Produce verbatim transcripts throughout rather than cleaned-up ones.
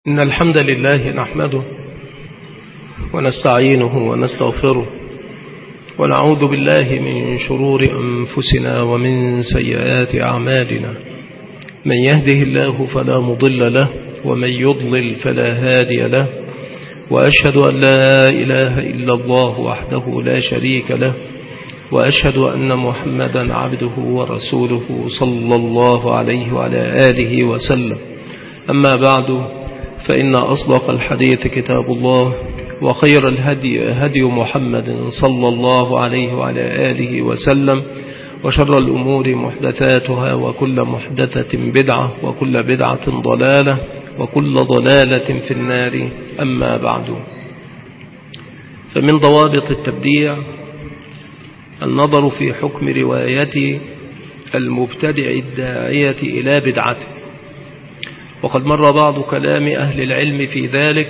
إن الحمد لله نحمده ونستعينه ونستغفره ونعوذ بالله من شرور أنفسنا ومن سيئات أعمالنا. من يهده الله فلا مضل له ومن يضلل فلا هادي له، وأشهد أن لا إله إلا الله وحده لا شريك له، وأشهد أن محمدا عبده ورسوله صلى الله عليه وعلى آله وسلم. أما بعد، فإن أصدق الحديث كتاب الله، وخير الهدي هدي محمد صلى الله عليه وعلى آله وسلم، وشر الأمور محدثاتها، وكل محدثة بدعة، وكل بدعة ضلالة، وكل ضلالة في النار. أما بعد، فمن ضوابط التبديع النظر في حكم رواية المبتدع الداعية إلى بدعته، وقد مر بعض كلام أهل العلم في ذلك.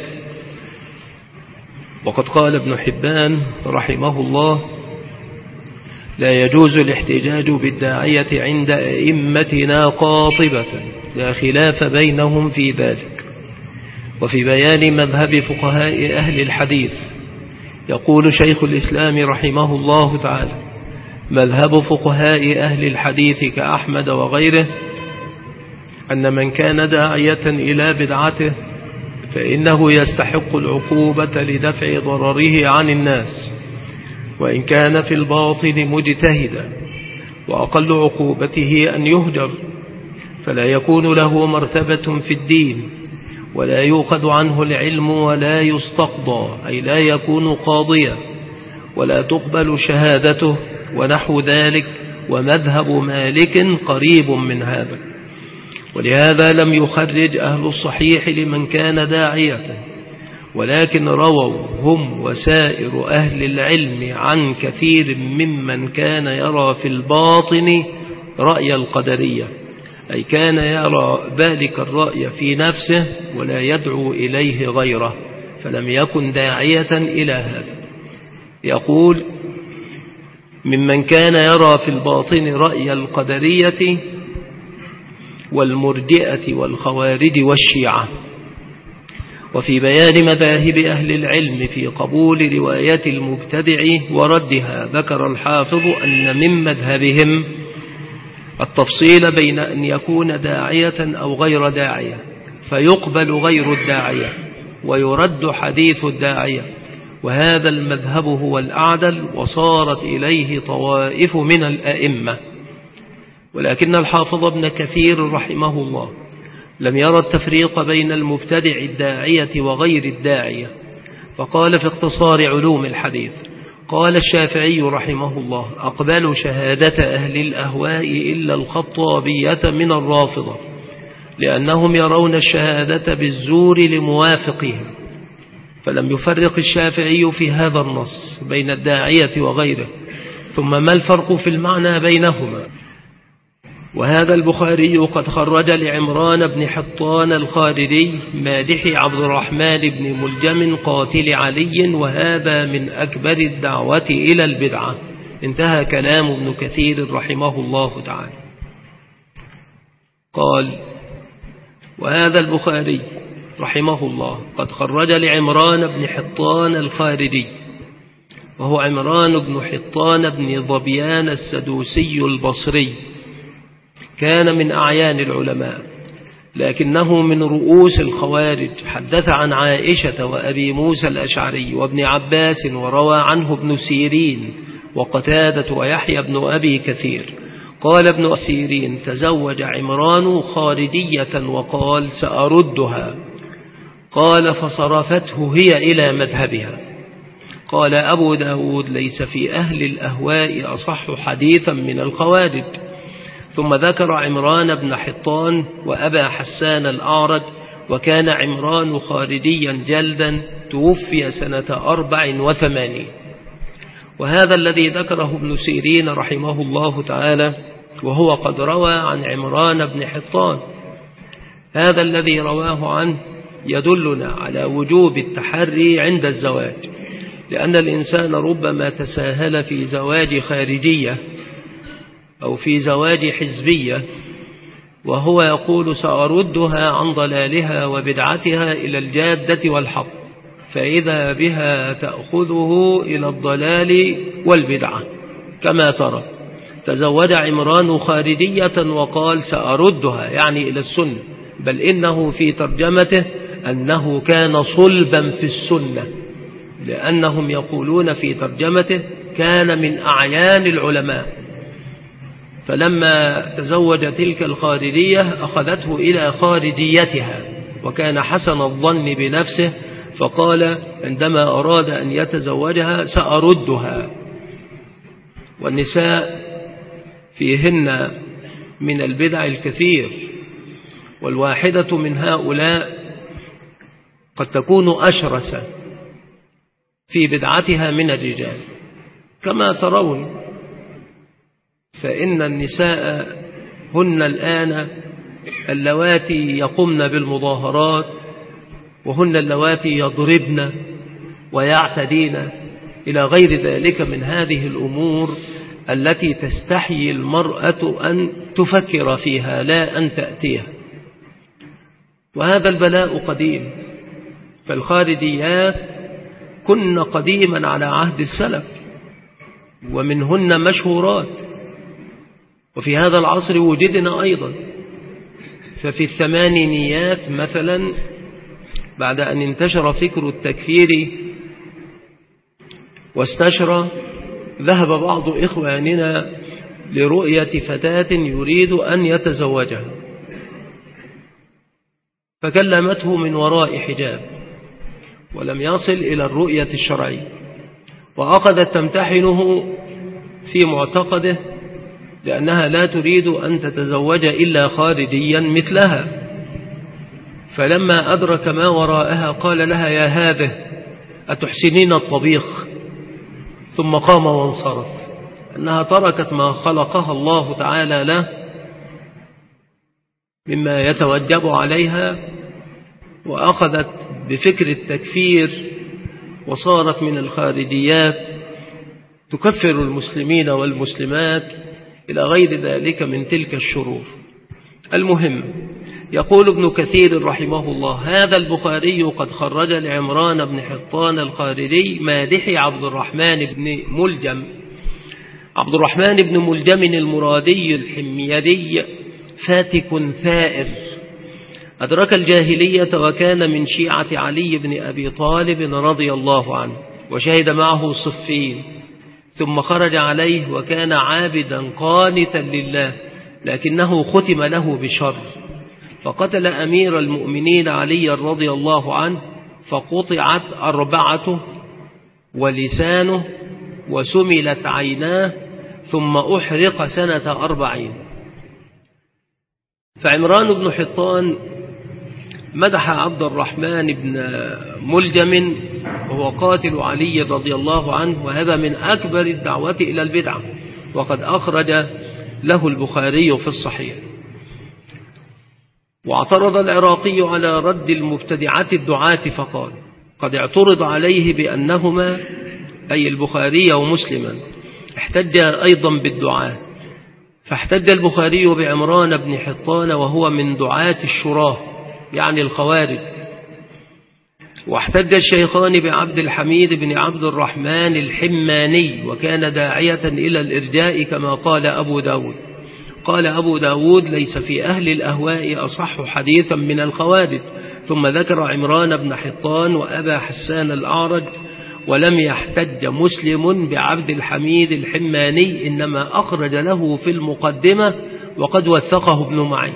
وقد قال ابن حبان رحمه الله: لا يجوز الاحتجاج بالداعية عند أئمتنا قاطبة، لا خلاف بينهم في ذلك. وفي بيان مذهب فقهاء أهل الحديث يقول شيخ الإسلام رحمه الله تعالى: مذهب فقهاء أهل الحديث كأحمد وغيره أن من كان داعية إلى بدعته فإنه يستحق العقوبة لدفع ضرره عن الناس، وإن كان في الباطن مجتهدا، وأقل عقوبته أن يهجر، فلا يكون له مرتبة في الدين، ولا يؤخذ عنه العلم، ولا يستقضى، أي لا يكون قاضيا، ولا تقبل شهادته، ونحو ذلك. ومذهب مالك قريب من هذا، ولهذا لم يخرج أهل الصحيح لمن كان داعية، ولكن رووا هم وسائر أهل العلم عن كثير ممن كان يرى في الباطن رأي القدرية، أي كان يرى ذلك الرأي في نفسه ولا يدعو إليه غيره، فلم يكن داعية إلى هذا. يقول: ممن كان يرى في الباطن رأي القدرية والمرجئة والخوارج والشيعة. وفي بيان مذاهب أهل العلم في قبول رواية المبتدع وردها ذكر الحافظ أن من مذهبهم التفصيل بين أن يكون داعية أو غير داعية، فيقبل غير الداعية ويرد حديث الداعية، وهذا المذهب هو الأعدل، وصارت إليه طوائف من الأئمة. ولكن الحافظ ابن كثير رحمه الله لم يرى التفريق بين المبتدع الداعية وغير الداعية، فقال في اختصار علوم الحديث: قال الشافعي رحمه الله: أقبل شهادة أهل الأهواء إلا الخطابية من الرافضة، لأنهم يرون الشهادة بالزور لموافقهم. فلم يفرق الشافعي في هذا النص بين الداعية وغيره. ثم ما الفرق في المعنى بينهما؟ وهذا البخاري قد خرج لعمران بن حطان الخارجي مادح عبد الرحمن بن ملجم قاتل علي، وهذا من أكبر الدعوة إلى البدعة. انتهى كلام ابن كثير رحمه الله تعالى. قال: وهذا البخاري رحمه الله قد خرج لعمران بن حطان الخارجي، وهو عمران بن حطان بن ظبيان السدوسي البصري، كان من أعيان العلماء، لكنه من رؤوس الخوارج. حدث عن عائشة وأبي موسى الأشعري وابن عباس، وروى عنه ابن سيرين وقتادة ويحيى بن أبي كثير. قال ابن سيرين: تزوج عمران خارجية وقال: سأردها. قال: فصرفته هي إلى مذهبها. قال أبو داود: ليس في أهل الأهواء أصح حديثا من الخوارج. ثم ذكر عمران بن حطان وأبا حسان الأعرج، وكان عمران خارجيا جلدا، توفي سنة أربع وثمانين. وهذا الذي ذكره ابن سيرين رحمه الله تعالى، وهو قد روى عن عمران بن حطان، هذا الذي رواه عنه يدلنا على وجوب التحري عند الزواج، لأن الإنسان ربما تساهل في زواج خارجية أو في زواج حزبية وهو يقول سأردها عن ضلالها وبدعتها إلى الجادة والحق، فإذا بها تأخذه إلى الضلال والبدعة كما ترى. تزوج عمران خارجية وقال سأردها يعني إلى السنة، بل إنه في ترجمته أنه كان صلبا في السنة، لأنهم يقولون في ترجمته كان من أعيان العلماء. فلما تزوج تلك الخارجية أخذته إلى خارجيتها، وكان حسن الظن بنفسه، فقال عندما أراد أن يتزوجها سأردها. والنساء فيهن من البدع الكثير، والواحدة من هؤلاء قد تكون أشرس في بدعتها من الرجال كما ترون. فإن النساء هن الآن اللواتي يقمن بالمظاهرات، وهن اللواتي يضربن ويعتدين إلى غير ذلك من هذه الأمور التي تستحيي المرأة أن تفكر فيها لا أن تأتيها. وهذا البلاء قديم، فالخارجيات كن قديما على عهد السلف ومنهن مشهورات، وفي هذا العصر وجدنا أيضا. ففي الثمانينيات مثلا بعد أن انتشر فكر التكفير واستشرى، ذهب بعض إخواننا لرؤية فتاة يريد أن يتزوجها، فكلمته من وراء حجاب ولم يصل إلى الرؤية الشرعية، وأخذت تمتحنه في معتقده لأنها لا تريد أن تتزوج إلا خارجيا مثلها. فلما أدرك ما وراءها قال لها يا هذه أتحسنين الطبيخ؟ ثم قام وانصرف، أنها تركت ما خلقها الله تعالى له مما يتوجب عليها، وأخذت بفكر التكفير وصارت من الخارجيات تكفر المسلمين والمسلمات إلى غير ذلك من تلك الشرور. المهم، يقول ابن كثير رحمه الله هذا البخاري قد خرج لعمران بن حطان الخارجي مادحي عبد الرحمن بن ملجم. عبد الرحمن بن ملجم المرادي الحميدي فاتك ثائر، أدرك الجاهلية وكان من شيعة علي بن أبي طالب رضي الله عنه، وشهد معه صفين، ثم خرج عليه وكان عابدا قانتا لله، لكنه ختم له بشر، فقتل أمير المؤمنين علي رضي الله عنه، فقطعت أربعته ولسانه وسملت عيناه، ثم أحرق سنة أربعين. فعمران بن حطان مدح عبد الرحمن بن ملجم وهو قاتل علي رضي الله عنه، وهذا من أكبر الدعوة إلى البدعة، وقد أخرج له البخاري في الصحيح. واعترض العراقي على رد المبتدعة الدعاة فقال قد اعترض عليه بأنهما أي البخاري ومسلما احتج أيضا بالدعاة، فاحتج البخاري بعمران بن حطان وهو من دعاة الشراه يعني الخوارج، واحتج الشيخان بعبد الحميد بن عبد الرحمن الحماني وكان داعية إلى الإرجاء كما قال أبو داود. قال أبو داود ليس في أهل الأهواء أصح حديثا من الخوارج. ثم ذكر عمران بن حطان وأبا حسان الأعرج، ولم يحتج مسلم بعبد الحميد الحماني، إنما أخرج له في المقدمة وقد وثقه ابن معين.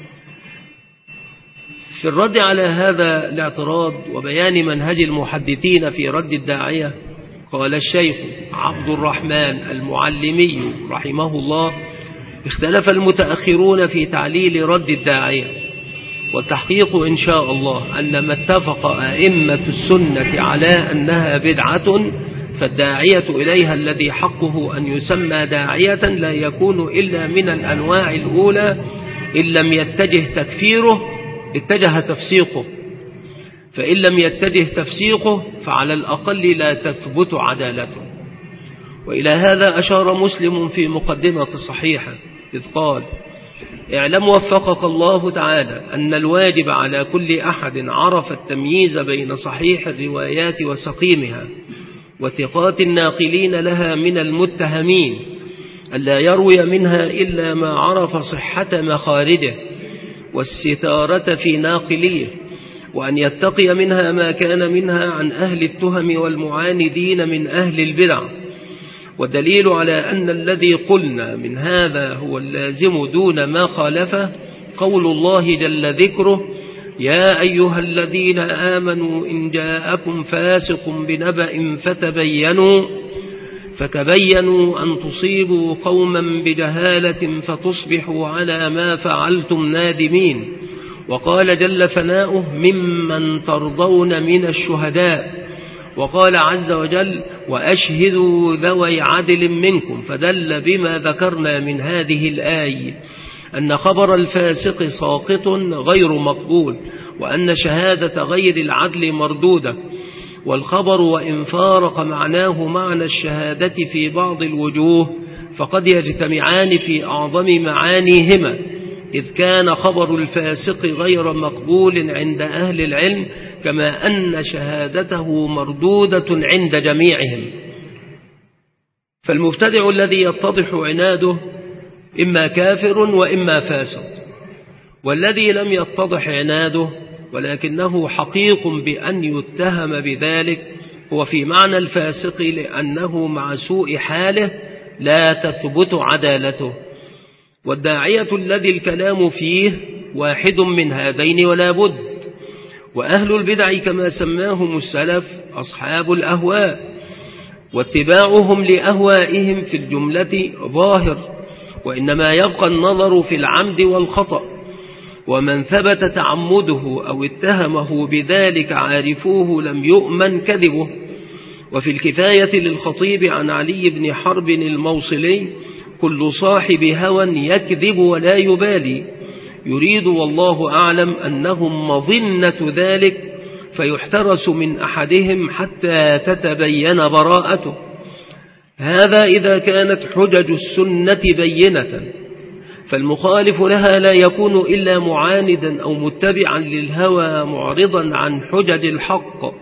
في الرد على هذا الاعتراض وبيان منهج المحدثين في رد الداعية قال الشيخ عبد الرحمن المعلمي رحمه الله اختلف المتأخرون في تعليل رد الداعية، والتحقيق إن شاء الله أن ما اتفق أئمة السنة على أنها بدعة فالداعية إليها الذي حقه أن يسمى داعية لا يكون إلا من الأنواع الأولى، إن لم يتجه تكفيره اتجه تفسيقه، فإن لم يتجه تفسيقه فعلى الأقل لا تثبت عدالته. وإلى هذا أشار مسلم في مقدمة صحيحة إذ قال اعلم وفقك الله تعالى أن الواجب على كل أحد عرف التمييز بين صحيح الروايات وسقيمها وثقات الناقلين لها من المتهمين ألا يروي منها إلا ما عرف صحة مخارجه والستارة في ناقليه، وأن يتقي منها ما كان منها عن أهل التهم والمعاندين من أهل البدع. والدليل على أن الذي قلنا من هذا هو اللازم دون ما خالفه قول الله جل ذكره: يا أيها الذين آمنوا إن جاءكم فاسق بنبأ فتبينوا فتبينوا أن تصيبوا قوما بجهالة فتصبحوا على ما فعلتم نادمين. وقال جل ثناؤه: ممن ترضون من الشهداء. وقال عز وجل: وأشهدوا ذوي عدل منكم. فدل بما ذكرنا من هذه الآية أن خبر الفاسق ساقط غير مقبول، وأن شهادة غير العدل مردودة. والخبر وإن فارق معناه معنى الشهادة في بعض الوجوه فقد يجتمعان في أعظم معانيهما، إذ كان خبر الفاسق غير مقبول عند أهل العلم، كما أن شهادته مردودة عند جميعهم. فالمبتدع الذي يتضح عناده إما كافر وإما فاسق، والذي لم يتضح عناده ولكنه حقيق بأن يتهم بذلك هو في معنى الفاسق، لأنه مع سوء حاله لا تثبت عدالته. والداعية الذي الكلام فيه واحد من هذين ولا بد. وأهل البدع كما سماهم السلف أصحاب الأهواء، واتباعهم لأهوائهم في الجملة ظاهر، وإنما يبقى النظر في العمد والخطأ. ومن ثبت تعمده أو اتهمه بذلك عارفوه لم يؤمن كذبه. وفي الكفاية للخطيب عن علي بن حرب الموصلي: كل صاحب هوى يكذب ولا يبالي، يريد والله أعلم أنهم مظنة ذلك، فيحترس من أحدهم حتى تتبين براءته. هذا إذا كانت حجج السنة بينة، فالمخالف لها لا يكون إلا معاندا أو متبعا للهوى معرضا عن حجج الحق.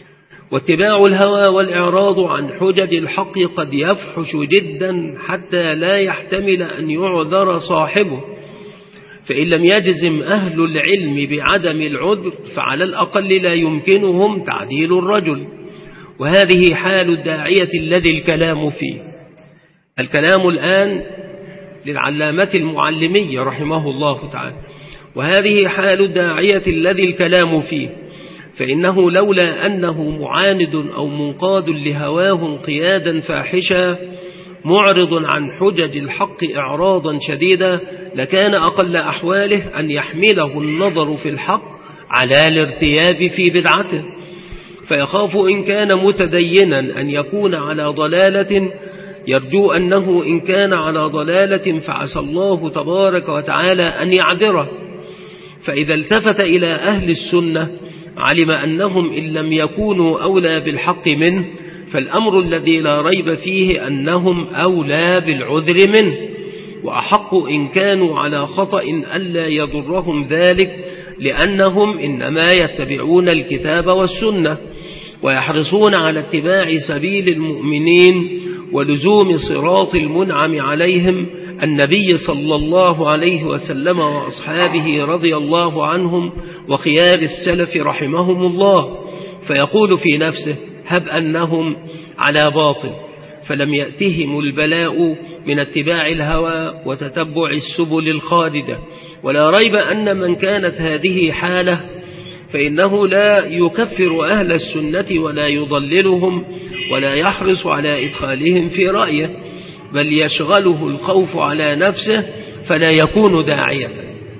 واتباع الهوى والإعراض عن حجج الحق قد يفحش جدا حتى لا يحتمل أن يعذر صاحبه، فإن لم يجزم أهل العلم بعدم العذر فعلى الأقل لا يمكنهم تعديل الرجل. وهذه حال الداعية الذي الكلام فيه. الكلام الآن للعلامة المعلمي رحمه الله تعالى. وهذه حال الداعية الذي الكلام فيه، فإنه لولا أنه معاند أو منقاد لهواه انقيادا فاحشا معرض عن حجج الحق إعراضا شديدا لكان أقل أحواله أن يحمله النظر في الحق على الارتياب في بدعته، فيخاف إن كان متدينا أن يكون على ضلالة، يرجو أنه إن كان على ضلالة فعسى الله تبارك وتعالى أن يعذره. فإذا التفت إلى أهل السنة علم أنهم إن لم يكونوا أولى بالحق منه فالأمر الذي لا ريب فيه أنهم أولى بالعذر منه، وأحق إن كانوا على خطأ ألا يضرهم ذلك، لأنهم إنما يتبعون الكتاب والسنة ويحرصون على اتباع سبيل المؤمنين ولزوم صراط المنعم عليهم النبي صلى الله عليه وسلم وأصحابه رضي الله عنهم وخيار السلف رحمهم الله. فيقول في نفسه: هب أنهم على باطل، فلم يأتهم البلاء من اتباع الهوى وتتبع السبل الخالدة. ولا ريب أن من كانت هذه حاله فإنه لا يكفر أهل السنة ولا يضللهم ولا يحرص على إدخالهم في رأيه، بل يشغله الخوف على نفسه فلا يكون داعية.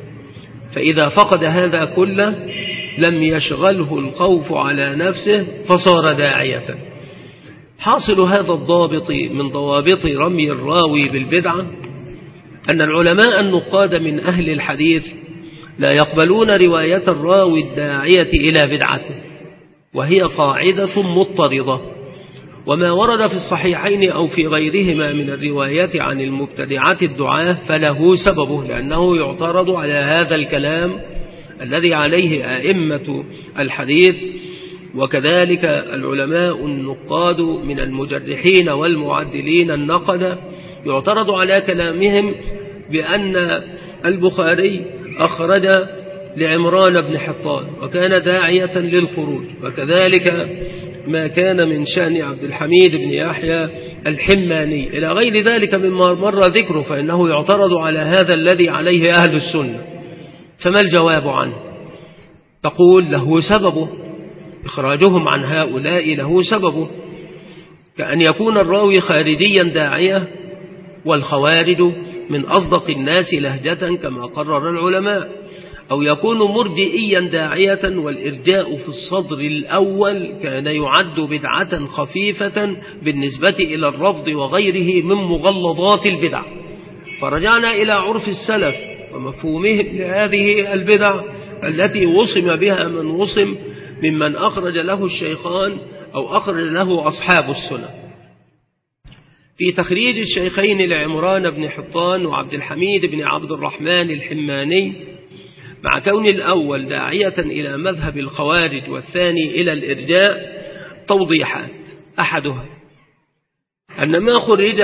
فإذا فقد هذا كله لم يشغله الخوف على نفسه فصار داعية. حاصل هذا الضابط من ضوابط رمي الراوي بالبدعة أن العلماء النقاد من أهل الحديث لا يقبلون رواية الراوي الداعية إلى بدعته، وهي قاعدة مضطردة. وما ورد في الصحيحين أو في غيرهما من الروايات عن المبتدعات الدعاة فله سببه، لأنه يعترض على هذا الكلام الذي عليه أئمة الحديث وكذلك العلماء النقاد من المجرحين والمعدلين النقد، يعترض على كلامهم بأن البخاري أخرج لعمران بن حطان وكان داعية للخروج، وكذلك ما كان من شأن عبد الحميد بن يحيى الحماني إلى غير ذلك مما مر ذكره، فإنه يعترض على هذا الذي عليه أهل السنة. فما الجواب عنه؟ تقول له سببه، إخراجهم عن هؤلاء له سببه، كأن يكون الراوي خارجيا داعية والخوارج من أصدق الناس لهجة كما قرر العلماء، أو يكون مرجئيا داعية والإرجاء في الصدر الأول كان يعد بدعة خفيفة بالنسبة إلى الرفض وغيره من مغلظات البدع. فرجعنا إلى عرف السلف ومفهومهم لهذه البدع التي وصم بها من وصم ممن أخرج له الشيخان أو أخرج له أصحاب السنة. في تخريج الشيخين لعمران بن حطان وعبد الحميد بن عبد الرحمن الحماني، مع كون الأول داعية إلى مذهب الخوارج والثاني إلى الإرجاء، توضيحات. أحدها أن ما خرج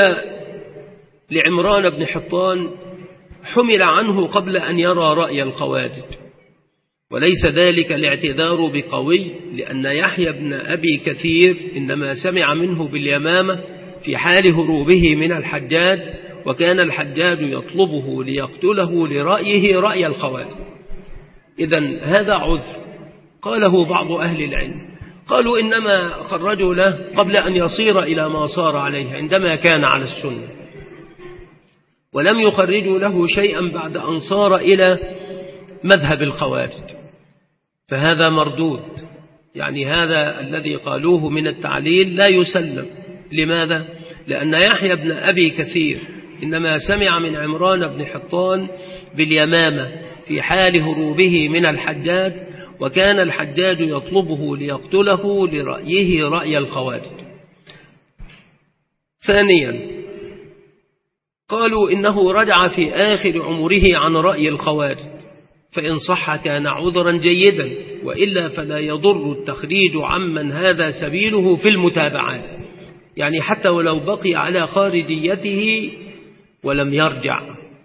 لعمران بن حطان حمل عنه قبل أن يرى رأي الخوارج، وليس ذلك الاعتذار بقوي، لأن يحيى بن أبي كثير إنما سمع منه باليمامة في حال هروبه من الحجاج، وكان الحجاج يطلبه ليقتله لرأيه رأي الخوارج. إذن هذا عذر قاله بعض أهل العلم، قالوا إنما خرجوا له قبل أن يصير إلى ما صار عليه عندما كان على السنة، ولم يخرجوا له شيئا بعد أن صار إلى مذهب الخوارج، فهذا مردود. يعني هذا الذي قالوه من التعليل لا يسلم. لماذا؟ لأن يحيى بن أبي كثير إنما سمع من عمران بن حطان باليمامة في حال هروبه من الحجاج، وكان الحجاج يطلبه ليقتله لرأيه رأي الخوارج. ثانيا قالوا إنه رجع في آخر عمره عن رأي الخوارج، فإن صح كان عذرا جيدا، وإلا فلا يضر التخريج عمن هذا سبيله في المتابعات، يعني حتى ولو بقي على خارجيته ولم يرجع،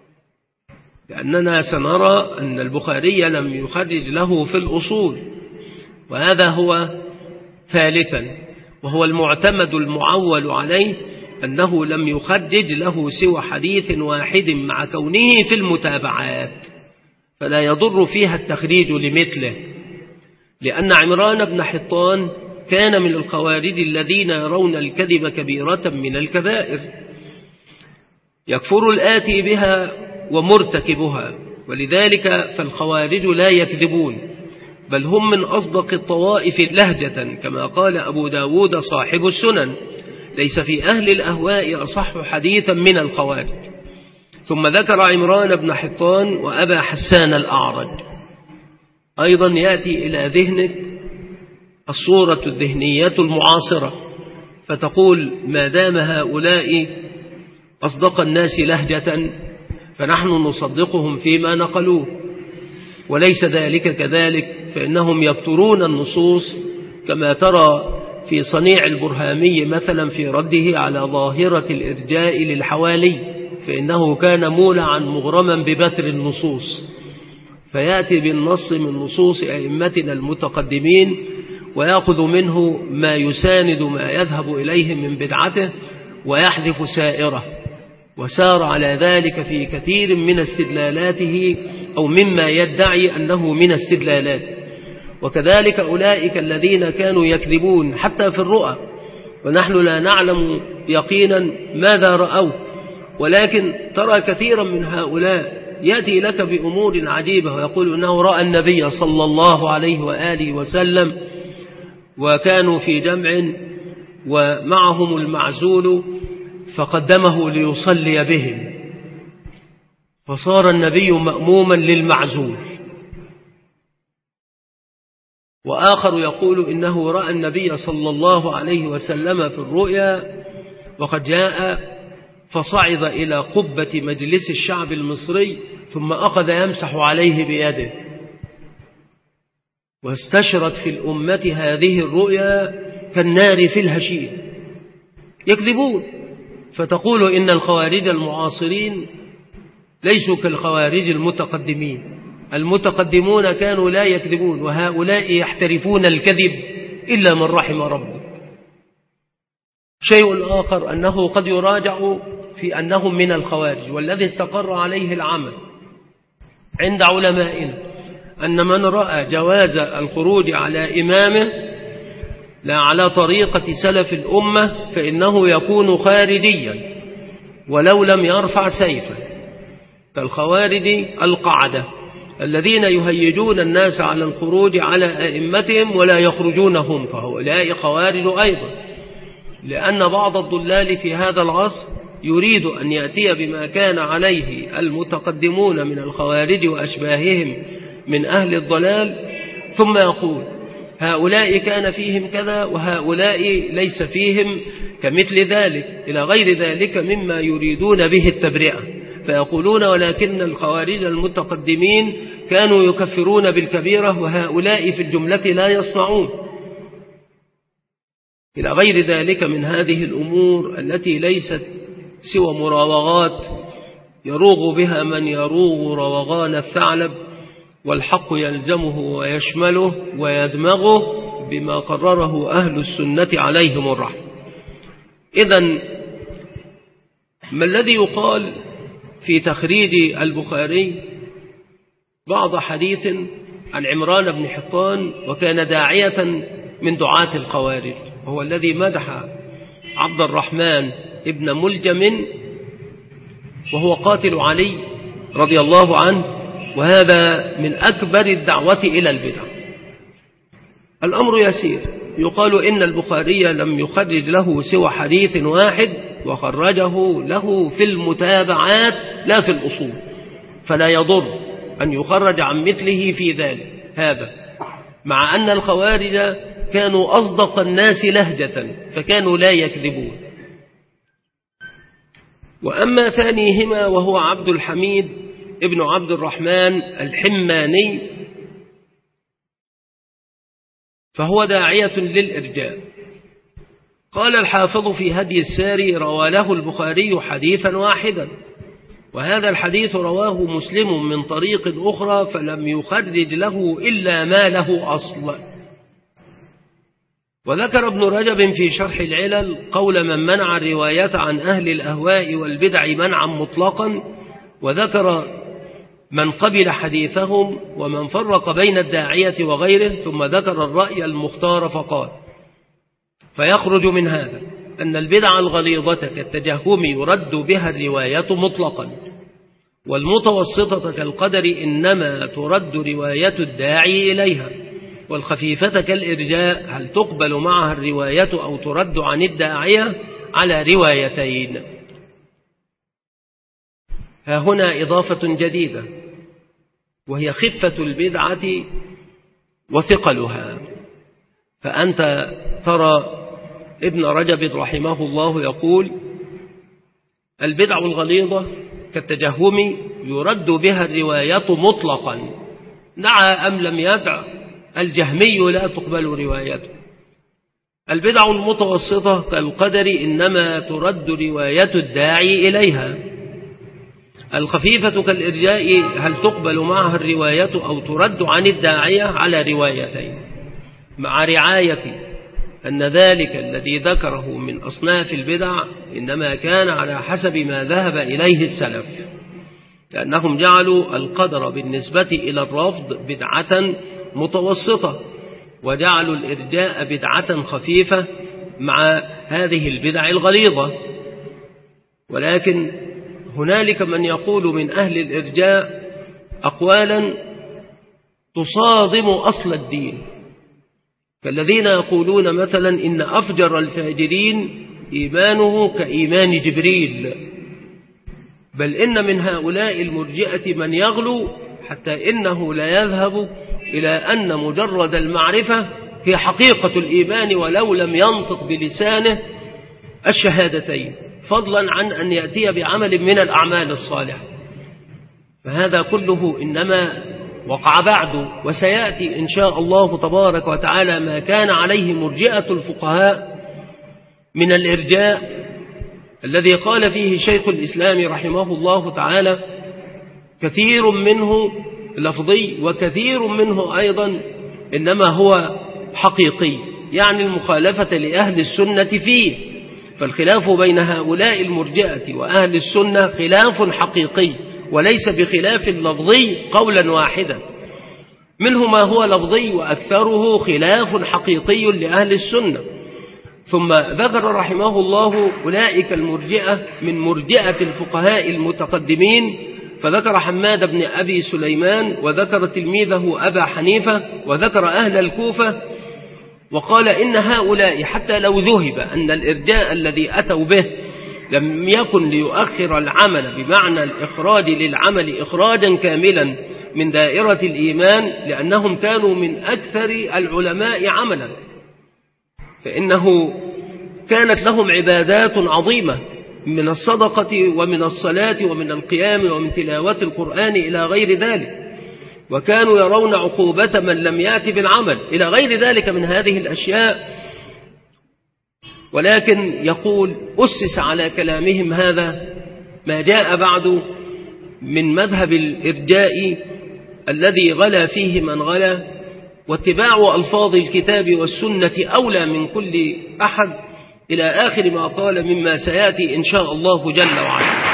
لأننا سنرى أن البخاري لم يخرج له في الأصول، وهذا هو ثالثا وهو المعتمد المعول عليه، أنه لم يخرج له سوى حديث واحد مع كونه في المتابعات، فلا يضر فيها التخريج لمثله، لأن عمران بن حطان كان من الخوارج الذين يرون الكذب كبيرة من الكبائر، يكفر الآتي بها ومرتكبها، ولذلك فالخوارج لا يكذبون، بل هم من أصدق الطوائف لهجة، كما قال أبو داود صاحب السنن: ليس في أهل الأهواء أصح حديثا من الخوارج. ثم ذكر عمران بن حطان وأبا حسان الأعرج. أيضا يأتي إلى ذهنك الصورة الذهنية المعاصرة، فتقول ما دام هؤلاء أصدق الناس لهجة فنحن نصدقهم فيما نقلوه، وليس ذلك كذلك، فإنهم يبترون النصوص، كما ترى في صنيع البرهامي مثلا في رده على ظاهرة الإرجاء للحوالي، فإنه كان مولعا مغرما ببتر النصوص، فيأتي بالنص من نصوص أئمتنا المتقدمين ويأخذ منه ما يساند ما يذهب إليه من بدعته ويحذف سائره، وسار على ذلك في كثير من استدلالاته أو مما يدعي أنه من استدلالات. وكذلك أولئك الذين كانوا يكذبون حتى في الرؤى، ونحن لا نعلم يقينا ماذا رأوا، ولكن ترى كثيرا من هؤلاء يأتي لك بأمور عجيبة ويقول إنه رأى النبي صلى الله عليه وآله وسلم، وكانوا في جمع ومعهم المعزول فقدمه ليصلي بهم، فصار النبي مأموما للمعزول. وآخر يقول إنه رأى النبي صلى الله عليه وسلم في الرؤيا وقد جاء فصعد إلى قبة مجلس الشعب المصري ثم أخذ يمسح عليه بيده، واستشرت في الأمة هذه الرؤيا كالنار في الهشيم. يكذبون، فتقول إن الخوارج المعاصرين ليسوا كالخوارج المتقدمين. المتقدمون كانوا لا يكذبون، وهؤلاء يحترفون الكذب إلا من رحم ربك. شيء آخر أنه قد يراجع في أنهم من الخوارج، والذي استقر عليه العمل عند علمائنا أن من رأى جواز الخروج على إمامه لا على طريقة سلف الأمة فإنه يكون خارجيا ولو لم يرفع سيفا، كالخوارج القعدة الذين يهيجون الناس على الخروج على أئمتهم ولا يخرجونهم، فهؤلاء خوارج أيضا، لأن بعض الضلال في هذا العصر يريد أن يأتي بما كان عليه المتقدمون من الخوارج وأشباههم من أهل الضلال، ثم يقول هؤلاء كان فيهم كذا وهؤلاء ليس فيهم كمثل ذلك إلى غير ذلك مما يريدون به التبرئة، فيقولون ولكن الخوارج المتقدمين كانوا يكفرون بالكبيرة وهؤلاء في الجملة لا يصنعون، إلى غير ذلك من هذه الأمور التي ليست سوى مراوغات يروغ بها من يروغ روغان الثعلب، والحق يلزمه ويشمله ويدمغه بما قرره أهل السنة عليهم الرحمة. إذن ما الذي يقال في تخريج البخاري؟ بعض حديث عن عمران بن حطان، وكان داعية من دعاة الخوارج، وهو الذي مدح عبد الرحمن ابن ملجم وهو قاتل علي رضي الله عنه، وهذا من أكبر الدعوة إلى البدع. الأمر يسير، يقال إن البخاري لم يخرج له سوى حديث واحد وخرجه له في المتابعات لا في الأصول، فلا يضر أن يخرج عن مثله في ذلك هذا، مع أن الخوارج كانوا أصدق الناس لهجة فكانوا لا يكذبون. وأما ثانيهما وهو عبد الحميد ابن عبد الرحمن الحماني فهو داعية للإرجاء. قال الحافظ في هدي الساري روى له البخاري حديثا واحدا، وهذا الحديث رواه مسلم من طريق أخرى فلم يخرج له إلا ما له أصل. وذكر ابن رجب في شرح العلل قول من منع الرواية عن أهل الأهواء والبدع منعا مطلقا، وذكر من قبل حديثهم ومن فرق بين الداعية وغيره، ثم ذكر الرأي المختار فقال فيخرج من هذا أن البدع الغليظة كالتجهم يرد بها الرواية مطلقا، والمتوسطة كالقدر إنما ترد رواية الداعي إليها، والخفيفة كالإرجاء هل تقبل معها الرواية أو ترد عن الداعية على روايتين. ها هنا إضافة جديدة وهي خفة البدعة وثقلها. فأنت ترى ابن رجب رحمه الله يقول البدع الغليظة كالتجهم يرد بها الرواية مطلقا، دعا أم لم يدع الجهمي لا تقبل روايته. البدع المتوسطة كالقدر إنما ترد رواية الداعي إليها. الخفيفة كالإرجاء هل تقبل معها الرواية أو ترد عن الداعية على روايتين، مع رعاية أن ذلك الذي ذكره من أصناف البدع إنما كان على حسب ما ذهب إليه السلف، لأنهم جعلوا القدر بالنسبة إلى الرفض بدعة متوسطة، وجعلوا الإرجاء بدعة خفيفة مع هذه البدع الغليظة. ولكن هنالك من يقول من أهل الإرجاء أقوالا تصادم أصل الدين، فالذين يقولون مثلا إن أفجر الفاجرين إيمانه كإيمان جبريل، بل إن من هؤلاء المرجئة من يغلو حتى إنه لا يذهب إلى أن مجرد المعرفة هي حقيقة الإيمان ولو لم ينطق بلسانه الشهادتين، فضلا عن أن يأتي بعمل من الأعمال الصالحة. فهذا كله إنما وقع بعد، وسيأتي إن شاء الله تبارك وتعالى ما كان عليه مرجئة الفقهاء من الإرجاء الذي قال فيه شيخ الإسلام رحمه الله تعالى كثير منه لفظي وكثير منه أيضا إنما هو حقيقي، يعني المخالفة لأهل السنة فيه. فالخلاف بين هؤلاء المرجئة وأهل السنة خلاف حقيقي وليس بخلاف لفظي قولا واحدا، منه ما هو لفظي وأكثره خلاف حقيقي لأهل السنة. ثم ذكر رحمه الله أولئك المرجئة من مرجئة الفقهاء المتقدمين، فذكر حماد بن أبي سليمان، وذكر تلميذه أبا حنيفة، وذكر أهل الكوفة، وقال إن هؤلاء حتى لو ذهب أن الإرجاء الذي أتوا به لم يكن ليؤخر العمل بمعنى الإخراج للعمل إخراجا كاملا من دائرة الإيمان، لأنهم كانوا من أكثر العلماء عملا، فإنه كانت لهم عبادات عظيمة من الصدقة ومن الصلاة ومن القيام ومن تلاوة القرآن إلى غير ذلك، وكانوا يرون عقوبة من لم يأتي بالعمل إلى غير ذلك من هذه الأشياء. ولكن يقول أسس على كلامهم هذا ما جاء بعد من مذهب الإرجاء الذي غلا فيه من غلا، واتباع ألفاظ الكتاب والسنة أولى من كل أحد، إلى آخر ما قال مما سيأتي إن شاء الله جل وعلا.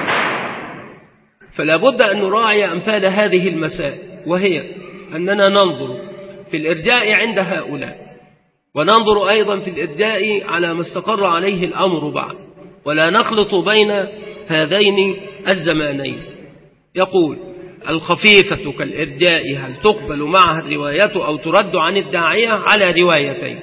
فلا بد أن نراعي أمثال هذه المسائل، وهي أننا ننظر في الإرجاء عند هؤلاء، وننظر أيضا في الإرجاء على ما استقر عليه الأمر بعد، ولا نخلط بين هذين الزمانين. يقول الخفيفة كالإرجاء هل تقبل معها الرواية أو ترد عن الداعية؟ على روايتين.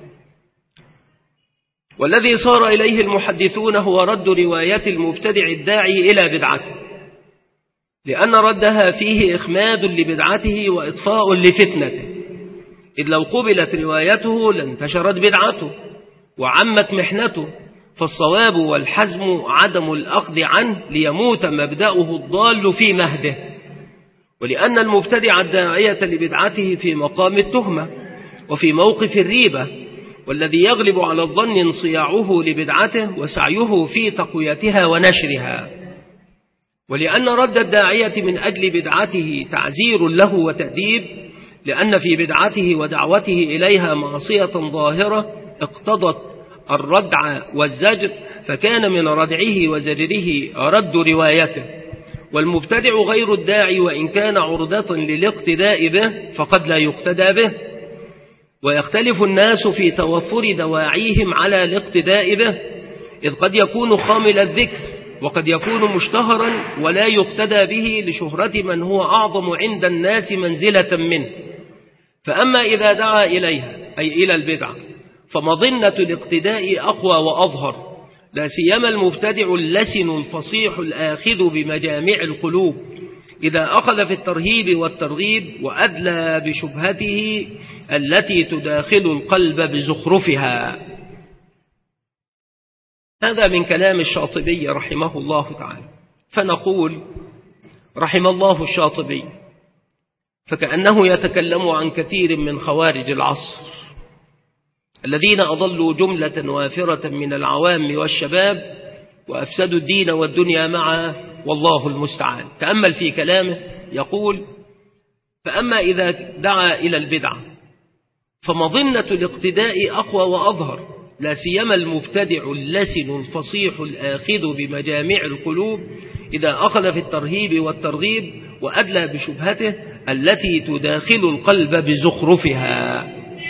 والذي صار إليه المحدثون هو رد رواية المبتدع الداعي إلى بدعته، لأن ردها فيه إخماد لبدعته وإطفاء لفتنته، إذ لو قبلت روايته لانتشرت بدعته وعمت محنته، فالصواب والحزم عدم الأخذ عنه ليموت مبدأه الضال في مهده. ولأن المبتدع الداعية لبدعته في مقام التهمة وفي موقف الريبة، والذي يغلب على الظن انصياعه لبدعته وسعيه في تقويتها ونشرها. ولأن رد الداعية من أجل بدعته تعزير له وتأديب، لأن في بدعته ودعوته إليها معصية ظاهرة اقتضت الردع والزجر، فكان من ردعه وزجره رد روايته. والمبتدع غير الداعي وإن كان عرضة للاقتداء به فقد لا يقتدى به، ويختلف الناس في توفر دواعيهم على الاقتداء به، إذ قد يكون خامل الذكر وقد يكون مشتهرا ولا يقتدى به لشهرة من هو أعظم عند الناس منزلة منه. فأما إذا دعا إليها أي إلى البدعة فمظنة الاقتداء أقوى وأظهر، لا سيما المبتدع اللسن الفصيح الآخذ بمجامع القلوب، إذا أخذ في الترهيب والترغيب وأدلى بشبهته التي تداخل القلب بزخرفها. هذا من كلام الشاطبي رحمه الله تعالى. فنقول رحم الله الشاطبي، فكأنه يتكلم عن كثير من خوارج العصر الذين أضلوا جملة وافرة من العوام والشباب وأفسدوا الدين والدنيا معه، والله المستعان. تأمل في كلامه، يقول فأما إذا دعا إلى البدعة فمظنة الاقتداء أقوى وأظهر، لا سيما المبتدع اللسن الفصيح الآخذ بمجامع القلوب، إذا أخذ في الترهيب والترغيب وأدلى بشبهته التي تداخل القلب بزخرفها.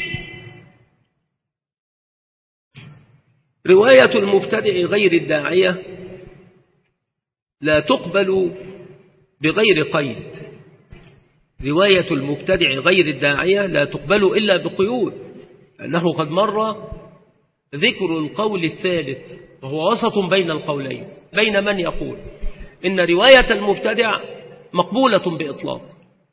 رواية المبتدع غير الداعية لا تقبل بغير قيد. رواية المبتدع غير الداعية لا تقبل إلا بقيود، أنه قد مر ذكر القول الثالث وهو وسط بين القولين، بين من يقول إن رواية المبتدع مقبولة بإطلاق،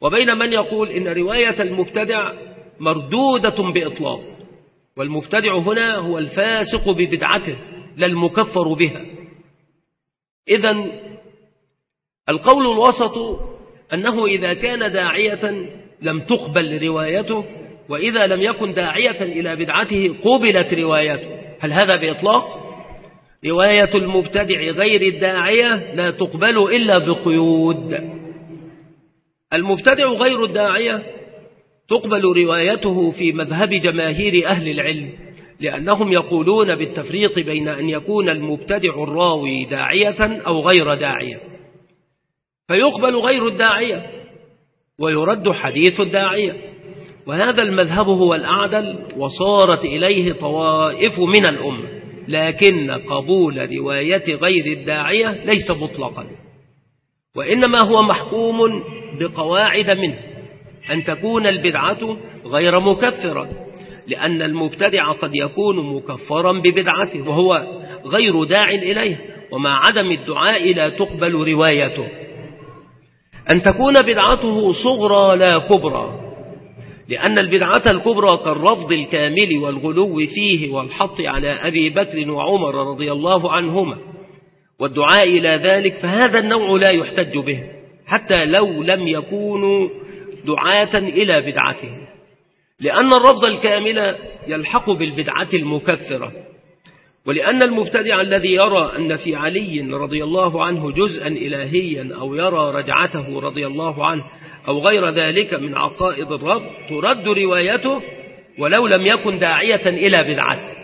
وبين من يقول إن رواية المبتدع مردودة بإطلاق، والمبتدع هنا هو الفاسق ببدعته لا المكفر بها. إذن القول الوسط أنه إذا كان داعية لم تقبل روايته، وإذا لم يكن داعية إلى بدعته قبلت روايته. هل هذا بإطلاق؟ رواية المبتدع غير الداعية لا تقبل إلا بقيود. المبتدع غير الداعية تقبل روايته في مذهب جماهير أهل العلم، لأنهم يقولون بالتفريق بين أن يكون المبتدع الراوي داعية أو غير داعية، فيقبل غير الداعية ويرد حديث الداعية، وهذا المذهب هو الأعدل وصارت إليه طوائف من الأمة. لكن قبول رواية غير الداعية ليس مطلقا، وإنما هو محكوم بقواعد منه، أن تكون البدعة غير مكفرة، لأن المبتدع قد يكون مكفرا ببدعته وهو غير داع إليه، ومع عدم الدعاء لا تقبل روايته. أن تكون بدعته صغرى لا كبرى، لأن البدعة الكبرى كالرفض الكامل والغلو فيه والحط على أبي بكر وعمر رضي الله عنهما والدعاء إلى ذلك، فهذا النوع لا يحتج به حتى لو لم يكونوا دعاة إلى بدعته، لأن الرفض الكامل يلحق بالبدعة المكفرة، ولأن المبتدع الذي يرى أن في علي رضي الله عنه جزءا إلهيا أو يرى رجعته رضي الله عنه أو غير ذلك من عقائد الرفض ترد روايته ولو لم يكن داعية إلى بدعته.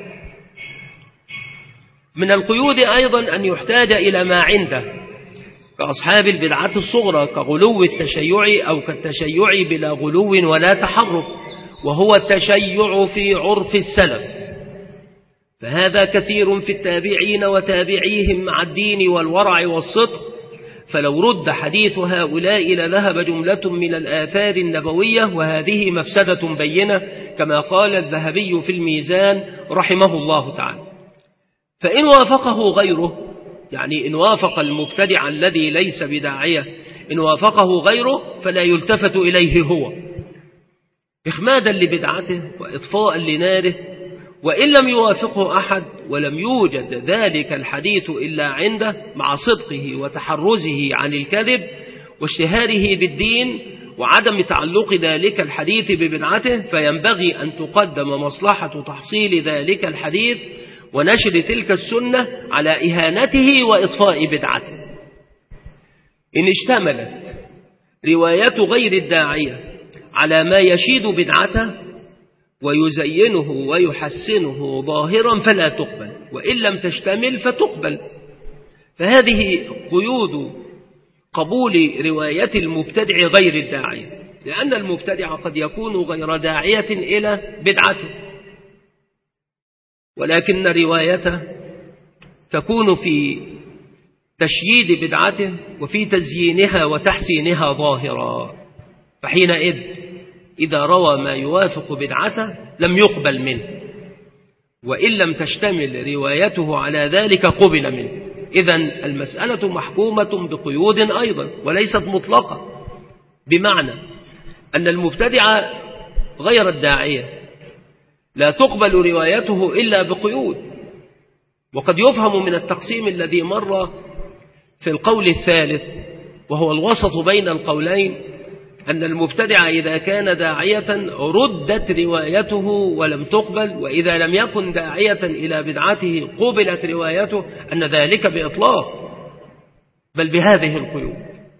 من القيود أيضا أن يحتاج إلى ما عنده كأصحاب البدعة الصغرى كغلو التشيع أو كالتشيع بلا غلو ولا تحرف، وهو التشيع في عرف السلف، فهذا كثير في التابعين وتابعيهم مع الدين والورع والصدق، فلو رد حديث هؤلاء لذهب جملة من الآثار النبوية، وهذه مفسدة بينة كما قال الذهبي في الميزان رحمه الله تعالى. فإن وافقه غيره، يعني إن وافق المبتدع الذي ليس بداعية، إن وافقه غيره فلا يلتفت إليه هو إخمادا لبدعته وإطفاء لناره، وإن لم يوافقه أحد ولم يوجد ذلك الحديث إلا عنده مع صدقه وتحرزه عن الكذب واشتهاره بالدين وعدم تعلق ذلك الحديث ببدعته، فينبغي أن تقدم مصلحة تحصيل ذلك الحديث ونشر تلك السنة على إهانته وإطفاء بدعته. إن اشتملت رواية غير الداعية على ما يشيد بدعته ويزينه ويحسنه ظاهرا فلا تقبل، وإن لم تشتمل فتقبل. فهذه قيود قبول رواية المبتدع غير الداعية، لأن المبتدع قد يكون غير داعية إلى بدعته، ولكن روايته تكون في تشييد بدعته وفي تزيينها وتحسينها ظاهرا، فحينئذ إذا روى ما يوافق بدعته لم يقبل منه، وإن لم تشتمل روايته على ذلك قبل منه. إذن المسألة محكومة بقيود أيضا وليست مطلقة، بمعنى أن المبتدع غير الداعية لا تقبل روايته إلا بقيود. وقد يفهم من التقسيم الذي مر في القول الثالث وهو الوسط بين القولين أن المبتدع إذا كان داعية ردت روايته ولم تقبل، وإذا لم يكن داعية إلى بدعته قبلت روايته، أن ذلك بإطلاق بل بهذه القيود.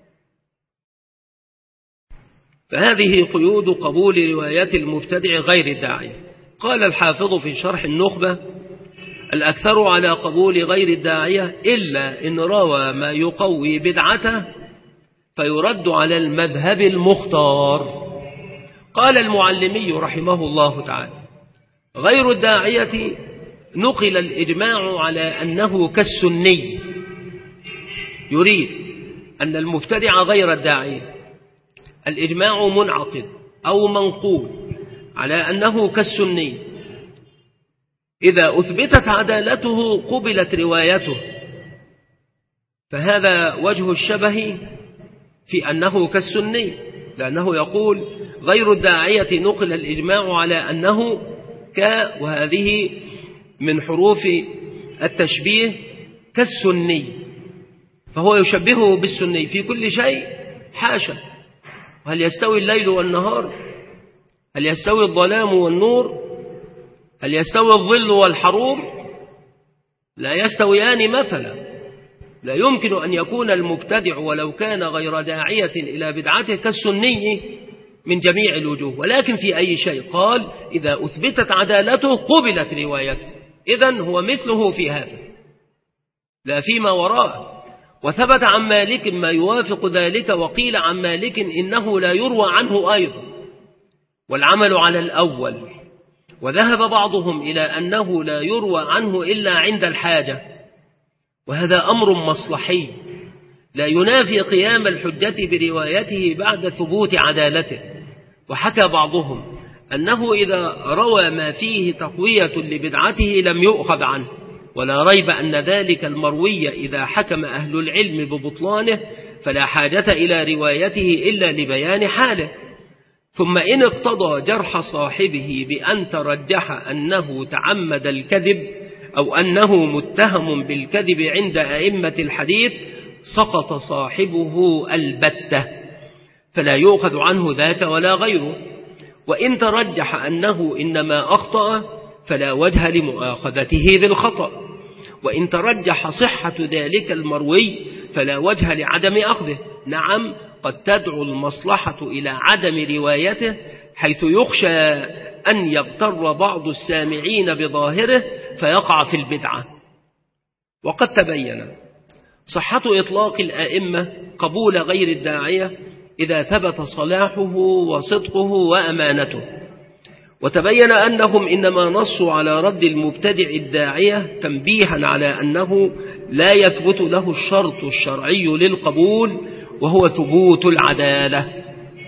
فهذه قيود قبول رواية المبتدع غير الداعية. قال الحافظ في شرح النخبة: الأكثر على قبول غير الداعية إلا إن روى ما يقوي بدعته فيرد على المذهب المختار. قال المعلمي رحمه الله تعالى: غير الداعية نقل الإجماع على أنه كالسني، يريد أن المبتدع غير الداعية الإجماع منعقد أو منقول على أنه كالسني، إذا أثبتت عدالته قبلت روايته، فهذا وجه الشبه في أنه كالسني. لأنه يقول غير الداعية نقل الإجماع على أنه ك وهذه من حروف التشبيه كالسني، فهو يشبهه بالسني في كل شيء. حاشا، هل يستوي الليل والنهار؟ هل يستوي الظلام والنور؟ هل يستوي الظل والحرور؟ لا يستويان مثلا. لا يمكن أن يكون المبتدع ولو كان غير داعية إلى بدعته كالسني من جميع الوجوه. ولكن في أي شيء قال إذا أثبتت عدالته قبلت روايته، إذن هو مثله في هذا لا فيما وراءه. وثبت عن مالك ما يوافق ذلك، وقيل عن مالك إنه لا يروى عنه أيضا، والعمل على الأول. وذهب بعضهم إلى أنه لا يروى عنه إلا عند الحاجة، وهذا أمر مصلحي لا ينافي قيام الحجة بروايته بعد ثبوت عدالته. وحكى بعضهم أنه إذا روى ما فيه تقوية لبدعته لم يؤخذ عنه، ولا ريب أن ذلك المروي إذا حكم أهل العلم ببطلانه فلا حاجة إلى روايته إلا لبيان حاله. ثم إن اقتضى جرح صاحبه بأن ترجح أنه تعمد الكذب أو أنه متهم بالكذب عند أئمة الحديث سقط صاحبه البتة، فلا يؤخذ عنه ذاك ولا غيره. وإن ترجح أنه إنما أخطأ فلا وجه لمؤاخذته بالخطأ. وإن ترجح صحة ذلك المروي فلا وجه لعدم أخذه. نعم، قد تدعو المصلحة إلى عدم روايته، حيث يخشى أن يغتر بعض السامعين بظاهره فيقع في البدعة. وقد تبين صحة إطلاق الآئمة قبول غير الداعية إذا ثبت صلاحه وصدقه وأمانته. وتبين أنهم إنما نصوا على رد المبتدع الداعية تنبيها على أنه لا يثبت له الشرط الشرعي للقبول، وهو ثبوت العدالة.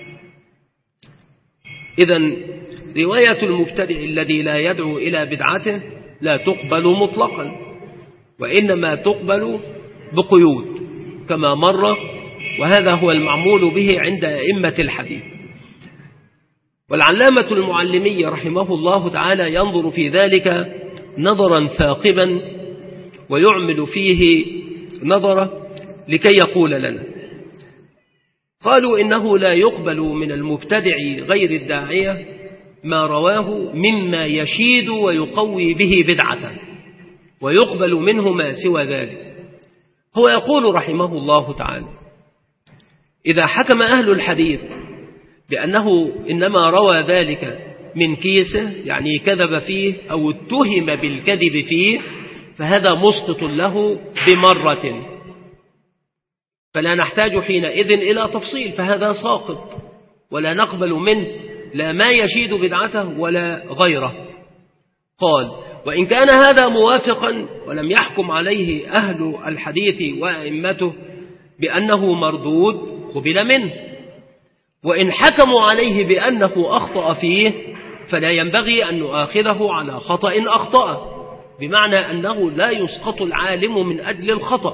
إذن رواية المبتدع الذي لا يدعو إلى بدعته لا تقبل مطلقا، وإنما تقبل بقيود كما مر، وهذا هو المعمول به عند أئمة الحديث. والعلامة المعلمي رحمه الله تعالى ينظر في ذلك نظرا ثاقبا ويعمل فيه نظرة لكي يقول لنا. قالوا إنه لا يقبل من المبتدع غير الداعية ما رواه مما يشيد ويقوي به بدعته، ويقبل منه ما سوى ذلك. هو يقول رحمه الله تعالى إذا حكم أهل الحديث بأنه إنما روى ذلك من كيسه، يعني كذب فيه أو اتهم بالكذب فيه، فهذا مسقط له بمرة، فلا نحتاج حينئذ إلى تفصيل، فهذا ساقط ولا نقبل منه لا ما يشيد بدعته ولا غيره. قال وإن كان هذا موافقا ولم يحكم عليه أهل الحديث وأئمته بأنه مردود قبل منه، وإن حكموا عليه بأنه أخطأ فيه فلا ينبغي أن نؤاخذه على خطأ أخطأ، بمعنى أنه لا يسقط العالم من أجل الخطأ،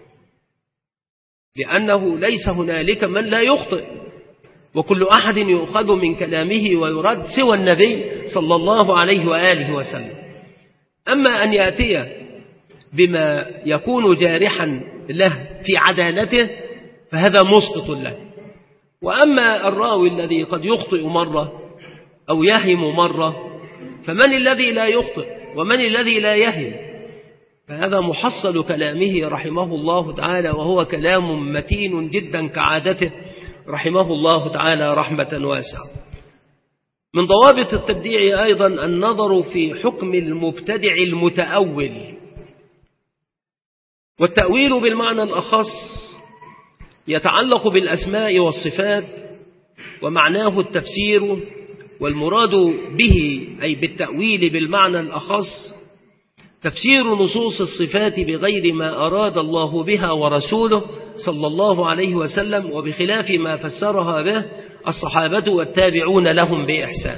لأنه ليس هنالك من لا يخطئ، وكل أحد يؤخذ من كلامه ويرد سوى النبي صلى الله عليه وآله وسلم. أما أن يأتي بما يكون جارحا له في عدالته فهذا مسقط له. وأما الراوي الذي قد يخطئ مرة أو يهم مرة، فمن الذي لا يخطئ ومن الذي لا يهم؟ فهذا محصل كلامه رحمه الله تعالى، وهو كلام متين جدا كعادته رحمه الله تعالى رحمة واسعة. من ضوابط التبديع أيضا النظر في حكم المبتدع المتأول. والتأويل بالمعنى الأخص يتعلق بالأسماء والصفات، ومعناه التفسير، والمراد به أي بالتأويل بالمعنى الأخص تفسير نصوص الصفات بغير ما أراد الله بها ورسوله صلى الله عليه وسلم، وبخلاف ما فسرها به الصحابة والتابعون لهم بإحسان.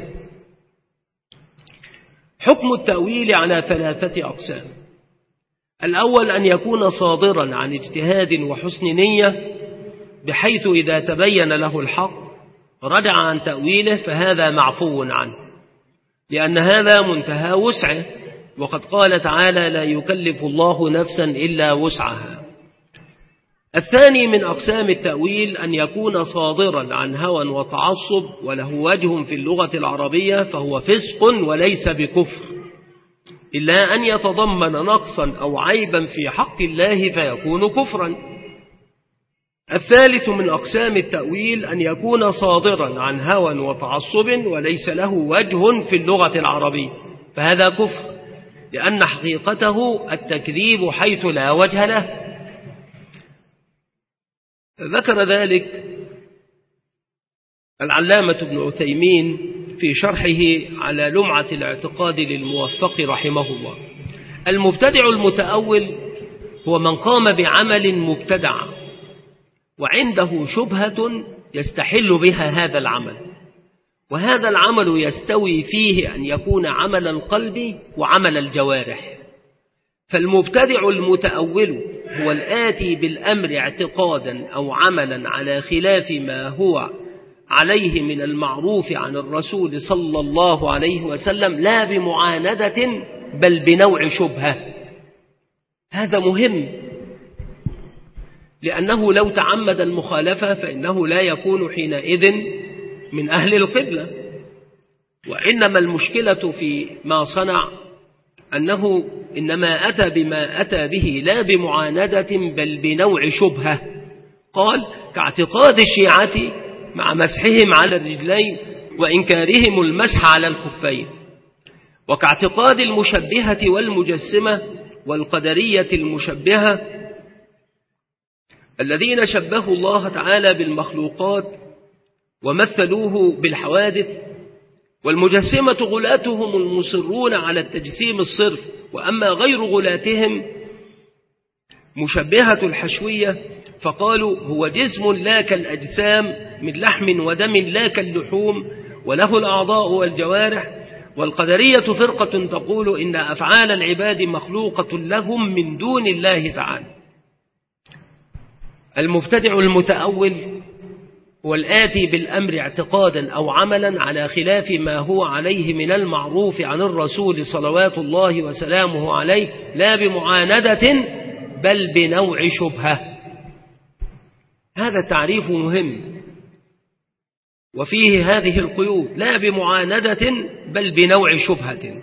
حكم التأويل على ثلاثة أقسام. الأول أن يكون صادرا عن اجتهاد وحسن نية، بحيث إذا تبين له الحق رجع عن تأويله فهذا معفو عنه، لأن هذا منتهى وسعه، وقد قال تعالى: لا يكلف الله نفسا إلا وسعها. الثاني من أقسام التأويل أن يكون صادرا عن هوى وتعصب وله وجه في اللغة العربية، فهو فسق وليس بكفر، إلا أن يتضمن نقصا أو عيبا في حق الله فيكون كفرا. الثالث من أقسام التأويل أن يكون صادرا عن هوى وتعصب وليس له وجه في اللغة العربية، فهذا كفر، لأن حقيقته التكذيب حيث لا وجه له. ذكر ذلك العلامة ابن عثيمين في شرحه على لمعة الاعتقاد للموفق رحمه الله: المبتدع المتأول هو من قام بعمل مبتدع وعنده شبهة يستحل بها هذا العمل، وهذا العمل يستوي فيه أن يكون عمل القلب وعمل الجوارح. فالمبتدع المتأول هو الآتي بالأمر اعتقادا أو عملا على خلاف ما هو عليه من المعروف عن الرسول صلى الله عليه وسلم، لا بمعاندة بل بنوع شبهة. هذا مهم، لأنه لو تعمد المخالفة فإنه لا يكون حينئذ من أهل القبلة. وإنما المشكلة في ما صنع أنه إنما أتى بما أتى به لا بمعاندة بل بنوع شبهة. قال: كاعتقاد الشيعة مع مسحهم على الرجلين وإنكارهم المسح على الخفين، وكاعتقاد المشبهة والمجسمة والقدرية المشبهة الذين شبهوا الله تعالى بالمخلوقات ومثلوه بالحوادث. والمجسمة غلاتهم المصرون على التجسيم الصرف، وأما غير غلاتهم مشبهة الحشوية فقالوا هو جسم لا كالأجسام من لحم ودم لا كاللحوم وله الأعضاء والجوارح. والقدرية فرقة تقول إن أفعال العباد مخلوقة لهم من دون الله تعالى. المبتدع المتأول هو الآتي بالأمر اعتقادا أو عملا على خلاف ما هو عليه من المعروف عن الرسول صلوات الله وسلامه عليه، لا بمعاندة بل بنوع شبهة. هذا تعريف مهم وفيه هذه القيود: لا بمعاندة بل بنوع شبهة.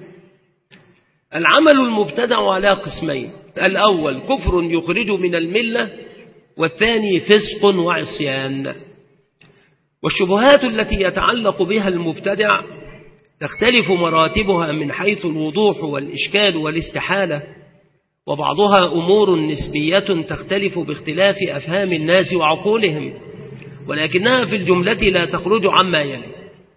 العمل المبتدع على قسمين: الأول كفر يخرج من الملة، والثاني فسق وعصيان. والشبهات التي يتعلق بها المبتدع تختلف مراتبها من حيث الوضوح والإشكال والاستحالة، وبعضها أمور نسبية تختلف باختلاف أفهام الناس وعقولهم، ولكنها في الجملة لا تخرج عما يلي: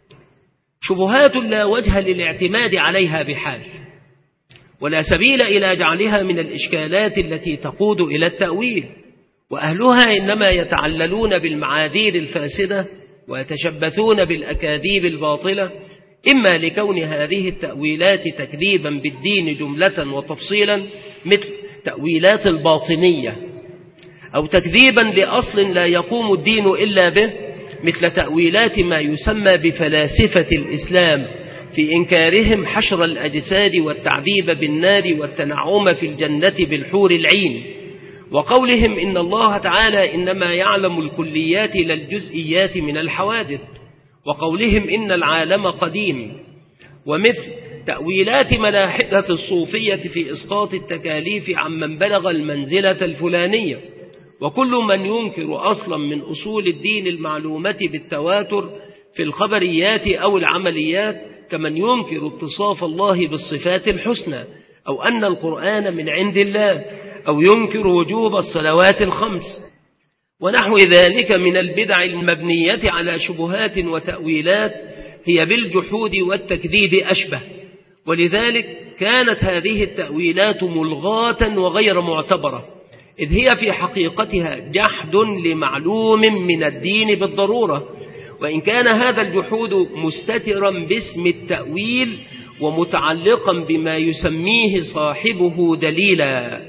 شبهات لا وجه للاعتماد عليها بحال، ولا سبيل إلى جعلها من الإشكالات التي تقود إلى التأويل، وأهلها إنما يتعللون بالمعاذير الفاسدة ويتشبثون بالأكاذيب الباطلة، إما لكون هذه التأويلات تكذيبا بالدين جملة وتفصيلا مثل تأويلات الباطنية، أو تكذيبا لأصل لا يقوم الدين إلا به مثل تأويلات ما يسمى بفلاسفة الإسلام في إنكارهم حشر الأجساد والتعذيب بالنار والتنعم في الجنة بالحور العين، وقولهم إن الله تعالى إنما يعلم الكليات لا الجزئيات من الحوادث، وقولهم إن العالم قديم، ومثل تأويلات ملاحدة الصوفية في إسقاط التكاليف عمن بلغ المنزلة الفلانية. وكل من ينكر أصلا من أصول الدين المعلومة بالتواتر في الخبريات أو العمليات، كمن ينكر اتصاف الله بالصفات الحسنى، أو أن القرآن من عند الله، أو ينكر وجوب الصلوات الخمس، ونحو ذلك من البدع المبنية على شبهات وتأويلات هي بالجحود والتكذيب أشبه. ولذلك كانت هذه التأويلات ملغاة وغير معتبرة، إذ هي في حقيقتها جحد لمعلوم من الدين بالضرورة، وإن كان هذا الجحود مستترا باسم التأويل ومتعلقا بما يسميه صاحبه دليلا.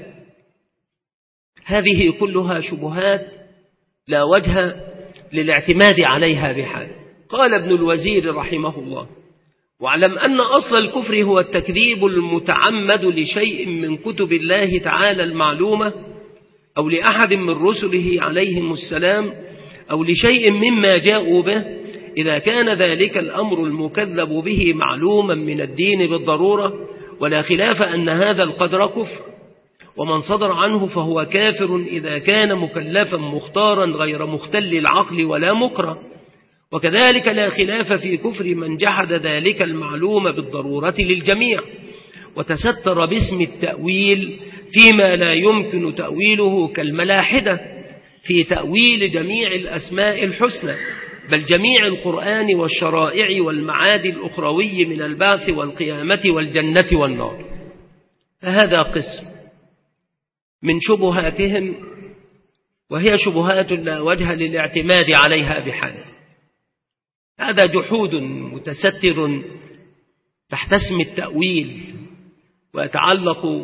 هذه كلها شبهات لا وجه للاعتماد عليها بحال. قال ابن الوزير رحمه الله: واعلم أن أصل الكفر هو التكذيب المتعمد لشيء من كتب الله تعالى المعلومة أو لأحد من رسله عليهم السلام أو لشيء مما جاءوا به، إذا كان ذلك الأمر المكذب به معلوما من الدين بالضرورة، ولا خلاف أن هذا القدر كفر. ومن صدر عنه فهو كافر إذا كان مكلفا مختارا غير مختل العقل ولا مكره. وكذلك لا خلاف في كفر من جحد ذلك المعلوم بالضرورة للجميع وتستر باسم التأويل فيما لا يمكن تأويله كالملاحدة في تأويل جميع الأسماء الحسنى، بل جميع القرآن والشرائع والمعاد الأخروي من البعث والقيامة والجنة والنار. فهذا قسم من شبهاتهم، وهي شبهات لا وجه للاعتماد عليها بحال. هذا جحود متستر تحت اسم التأويل، ويتعلق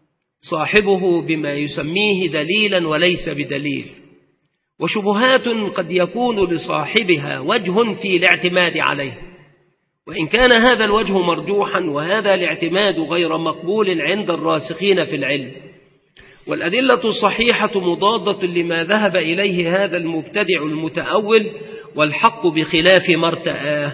صاحبه بما يسميه دليلا وليس بدليل، وشبهات قد يكون لصاحبها وجه في الاعتماد عليه، وإن كان هذا الوجه مرجوحا وهذا الاعتماد غير مقبول عند الراسخين في العلم. والأدلة الصحيحة مضادة لما ذهب إليه هذا المبتدع المتأول، والحق بخلاف ما ارتآه.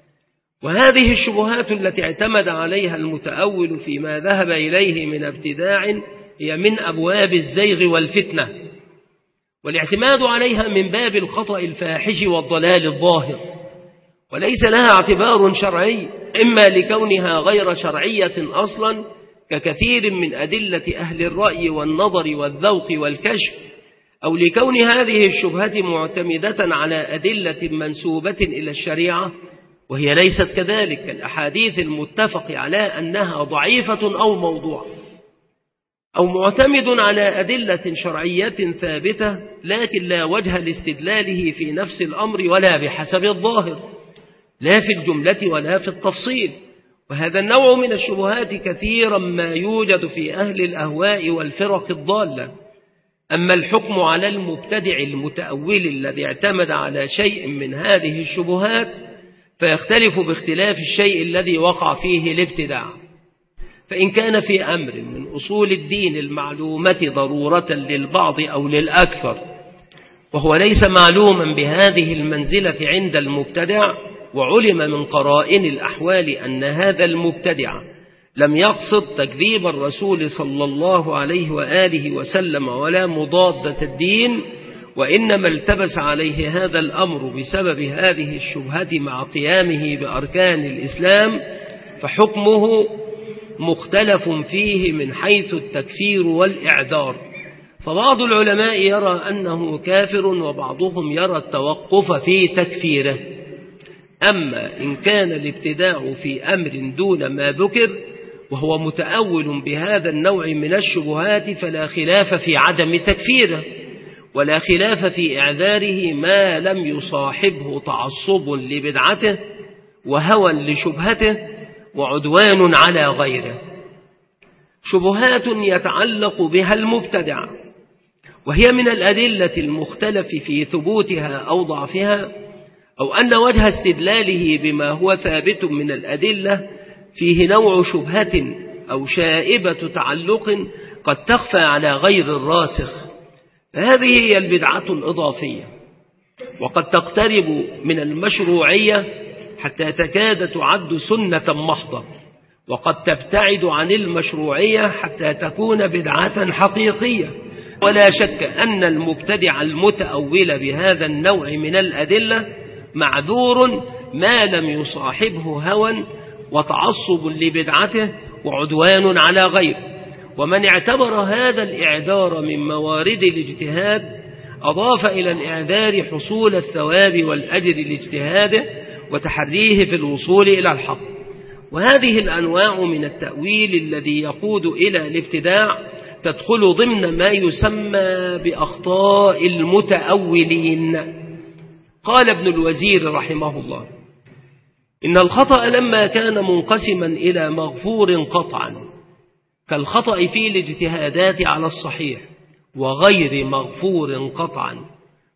وهذه الشبهات التي اعتمد عليها المتأول فيما ذهب إليه من ابتداع هي من أبواب الزيغ والفتنة، والاعتماد عليها من باب الخطأ الفاحش والضلال الظاهر، وليس لها اعتبار شرعي، إما لكونها غير شرعية أصلا ككثير من أدلة أهل الرأي والنظر والذوق والكشف، أو لكون هذه الشبهة معتمدة على أدلة منسوبة إلى الشريعة وهي ليست كذلك، كالأحاديث المتفق على أنها ضعيفة أو موضوع، أو معتمد على أدلة شرعية ثابتة لكن لا وجه لاستدلاله في نفس الأمر ولا بحسب الظاهر، لا في الجملة ولا في التفصيل. وهذا النوع من الشبهات كثيرا ما يوجد في أهل الأهواء والفرق الضالة. أما الحكم على المبتدع المتأول الذي اعتمد على شيء من هذه الشبهات فيختلف باختلاف الشيء الذي وقع فيه الابتداع. فإن كان في أمر من أصول الدين المعلومة ضرورة للبعض أو للأكثر وهو ليس معلوما بهذه المنزلة عند المبتدع، وعلم من قرائن الأحوال أن هذا المبتدع لم يقصد تكذيب الرسول صلى الله عليه وآله وسلم ولا مضادة الدين، وإنما التبس عليه هذا الأمر بسبب هذه الشبهة مع قيامه بأركان الإسلام، فحكمه مختلف فيه من حيث التكفير والإعذار. فبعض العلماء يرى أنه كافر، وبعضهم يرى التوقف في تكفيره. أما إن كان الابتداع في أمر دون ما ذكر وهو متأول بهذا النوع من الشبهات فلا خلاف في عدم تكفيره، ولا خلاف في إعذاره ما لم يصاحبه تعصب لبدعته وهوى لشبهته وعدوان على غيره. شبهات يتعلق بها المبتدع، وهي من الأدلة المختلف في ثبوتها أو ضعفها، أو أن وجه استدلاله بما هو ثابت من الأدلة فيه نوع شبهة أو شائبة تعلق قد تخفى على غير الراسخ، فهذه هي البدعة الإضافية، وقد تقترب من المشروعية حتى تكاد تعد سنة محضة، وقد تبتعد عن المشروعية حتى تكون بدعة حقيقية. ولا شك أن المبتدع المتأول بهذا النوع من الأدلة معذور ما لم يصاحبه هوى وتعصب لبدعته وعدوان على غيره. ومن اعتبر هذا الإعذار من موارد الاجتهاد أضاف إلى الإعذار حصول الثواب والأجر لاجتهاده وتحريه في الوصول إلى الحق. وهذه الأنواع من التأويل الذي يقود إلى الابتداع تدخل ضمن ما يسمى بأخطاء المتأولين. قال ابن الوزير رحمه الله: إن الخطأ لما كان منقسما إلى مغفور قطعا كالخطأ في الاجتهادات على الصحيح، وغير مغفور قطعا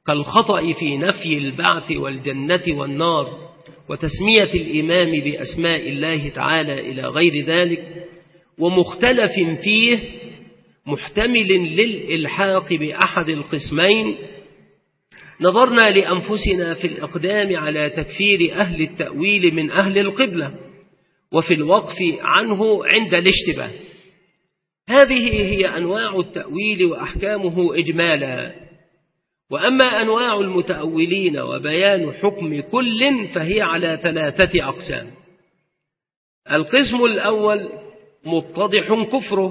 كالخطأ في نفي البعث والجنة والنار وتسمية الإمام بأسماء الله تعالى إلى غير ذلك، ومختلف فيه محتمل للإلحاق بأحد القسمين، نظرنا لأنفسنا في الإقدام على تكفير أهل التأويل من أهل القبلة وفي الوقف عنه عند الاشتباه. هذه هي أنواع التأويل وأحكامه إجمالا. وأما أنواع المتأولين وبيان حكم كل فهي على ثلاثة أقسام. القسم الأول متضح كفره،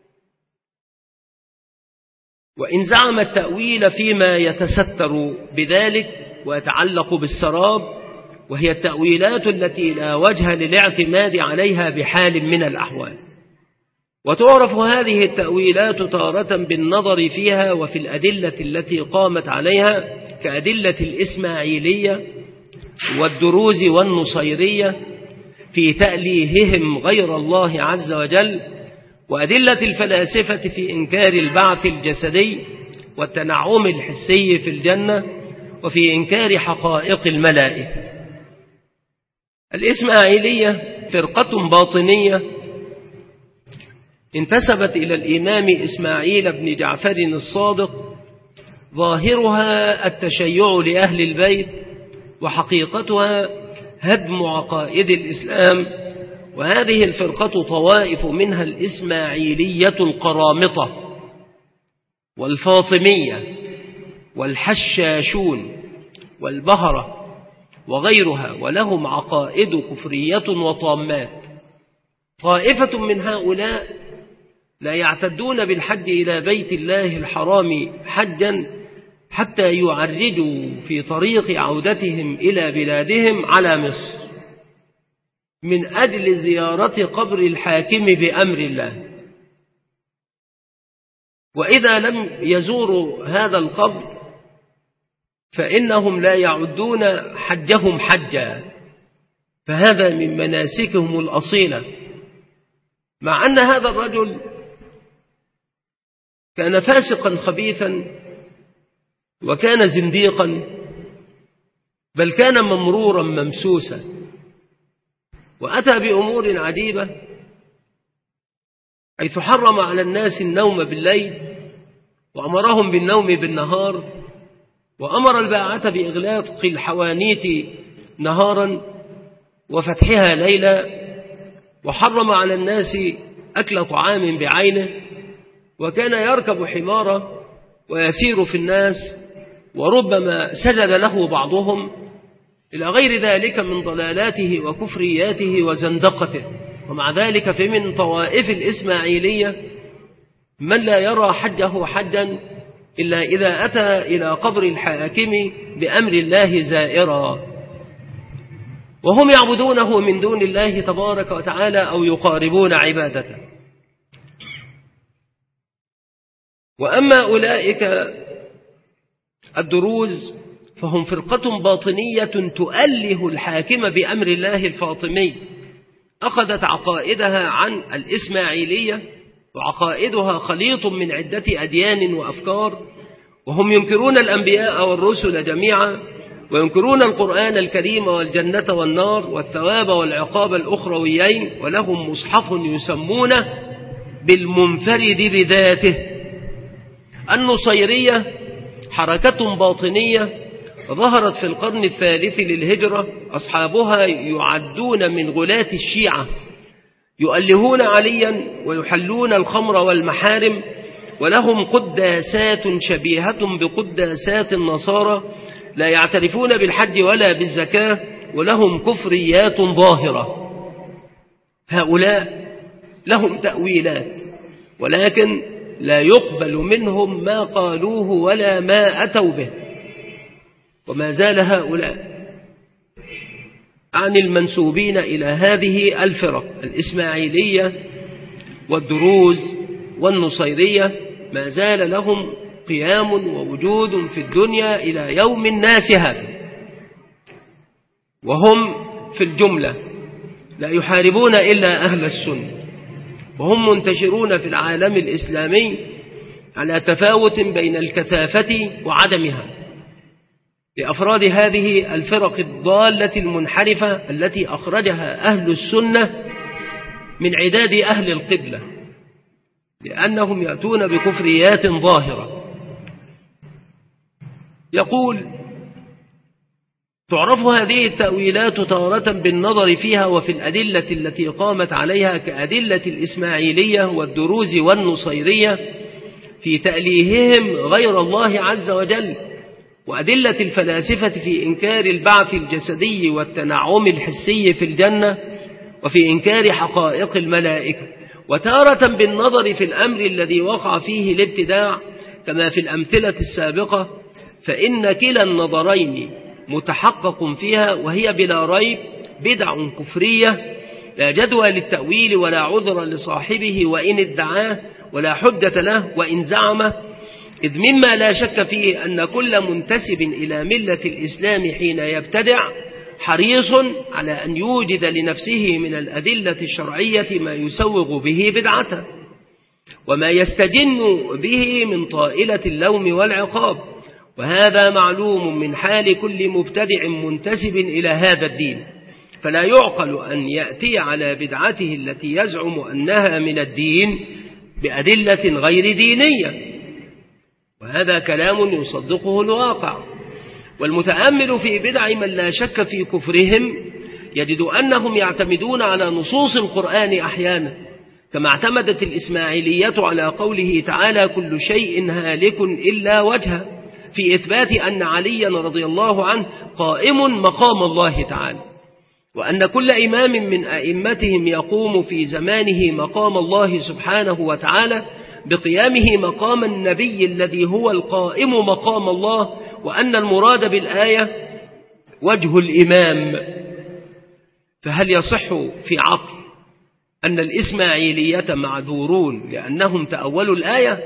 وإن زعم التأويل فيما يتستر بذلك ويتعلق بالسراب، وهي التأويلات التي لا وجه للاعتماد عليها بحال من الأحوال. وتعرف هذه التأويلات تارة بالنظر فيها وفي الأدلة التي قامت عليها كأدلة الإسماعيلية والدروز والنصيرية في تأليههم غير الله عز وجل، وأدلة الفلاسفة في إنكار البعث الجسدي والتنعم الحسي في الجنة وفي إنكار حقائق الملائكة. الإسماعيلية فرقة باطنية انتسبت إلى الإمام إسماعيل بن جعفر الصادق، ظاهرها التشيع لأهل البيت وحقيقتها هدم عقائد الإسلام. وهذه الفرقة طوائف منها الإسماعيلية القرامطة والفاطمية والحشاشون والبهرة وغيرها، ولهم عقائد كفرية وطامات. طائفة من هؤلاء لا يعتدون بالحج إلى بيت الله الحرام حجا حتى يعرجوا في طريق عودتهم إلى بلادهم على مصر من أجل زيارة قبر الحاكم بأمر الله. وإذا لم يزوروا هذا القبر فإنهم لا يعدون حجهم حجا، فهذا من مناسكهم الأصيلة. مع أن هذا الرجل كان فاسقا خبيثا وكان زنديقا، بل كان ممرورا ممسوسا، وأتى بأمور عجيبة، حيث حرم على الناس النوم بالليل وأمرهم بالنوم بالنهار، وأمر الباعة بإغلاق الحوانيت نهارا وفتحها ليلا، وحرم على الناس أكل طعام بعينه، وكان يركب حمارا ويسير في الناس، وربما سجد له بعضهم، إلى غير ذلك من ضلالاته وكفرياته وزندقته. ومع ذلك فمن طوائف الإسماعيلية من لا يرى حجه حجا إلا إذا أتى إلى قبر الحاكم بأمر الله زائرا، وهم يعبدونه من دون الله تبارك وتعالى أو يقاربون عبادته. وأما أولئك الدروز فهم فرقة باطنية تؤله الحاكم بأمر الله الفاطمي، أخذت عقائدها عن الإسماعيلية، وعقائدها خليط من عدة أديان وأفكار، وهم ينكرون الأنبياء والرسل جميعا، وينكرون القرآن الكريم والجنة والنار والثواب والعقاب الأخرويين، ولهم مصحف يسمونه بالمنفرد بذاته. النصيرية حركة باطنية ظهرت في القرن الثالث للهجرة، أصحابها يعدون من غلاة الشيعة، يؤلهون عليا ويحلون الخمر والمحارم، ولهم قداسات شبيهة بقداسات النصارى، لا يعترفون بالحج ولا بالزكاة، ولهم كفريات ظاهرة. هؤلاء لهم تأويلات، ولكن لا يقبل منهم ما قالوه ولا ما أتوا به. وما زال هؤلاء عن المنسوبين إلى هذه الفرق الإسماعيلية والدروز والنصيرية ما زال لهم قيام ووجود في الدنيا إلى يوم الناس هذا، وهم في الجملة لا يحاربون إلا أهل السنة، وهم منتشرون في العالم الإسلامي على تفاوت بين الكثافة وعدمها، لأفراد هذه الفرق الضالة المنحرفة التي أخرجها أهل السنة من عداد أهل القبلة، لأنهم يأتون بكفريات ظاهرة. يقول: تعرف هذه التأويلات تارة بالنظر فيها وفي الأدلة التي قامت عليها كأدلة الإسماعيلية والدروز والنصيرية في تأليههم غير الله عز وجل، وأدلة الفلاسفة في إنكار البعث الجسدي والتنعم الحسي في الجنة وفي إنكار حقائق الملائكة، وتارة بالنظر في الأمر الذي وقع فيه الابتداع كما في الأمثلة السابقة، فإن كلا النظرين متحقق فيها، وهي بلا ريب بدع كفرية لا جدوى للتأويل ولا عذر لصاحبه وإن ادعاه، ولا حجة له وإن زعمه، إذ مما لا شك فيه أن كل منتسب إلى ملة الإسلام حين يبتدع حريص على أن يوجد لنفسه من الأدلة الشرعية ما يسوغ به بدعته وما يستجن به من طائلة اللوم والعقاب، وهذا معلوم من حال كل مبتدع منتسب إلى هذا الدين، فلا يعقل أن يأتي على بدعته التي يزعم أنها من الدين بأدلة غير دينية، وهذا كلام يصدقه الواقع. والمتأمل في بدع من لا شك في كفرهم يجد أنهم يعتمدون على نصوص القرآن أحيانا، كما اعتمدت الإسماعيلية على قوله تعالى: كل شيء هالك إلا وجهه، في إثبات أن عليا رضي الله عنه قائم مقام الله تعالى، وأن كل إمام من أئمتهم يقوم في زمانه مقام الله سبحانه وتعالى بقيامه مقام النبي الذي هو القائم مقام الله، وأن المراد بالآية وجه الإمام. فهل يصح في عقل أن الإسماعيلية معذورون لأنهم تأولوا الآية؟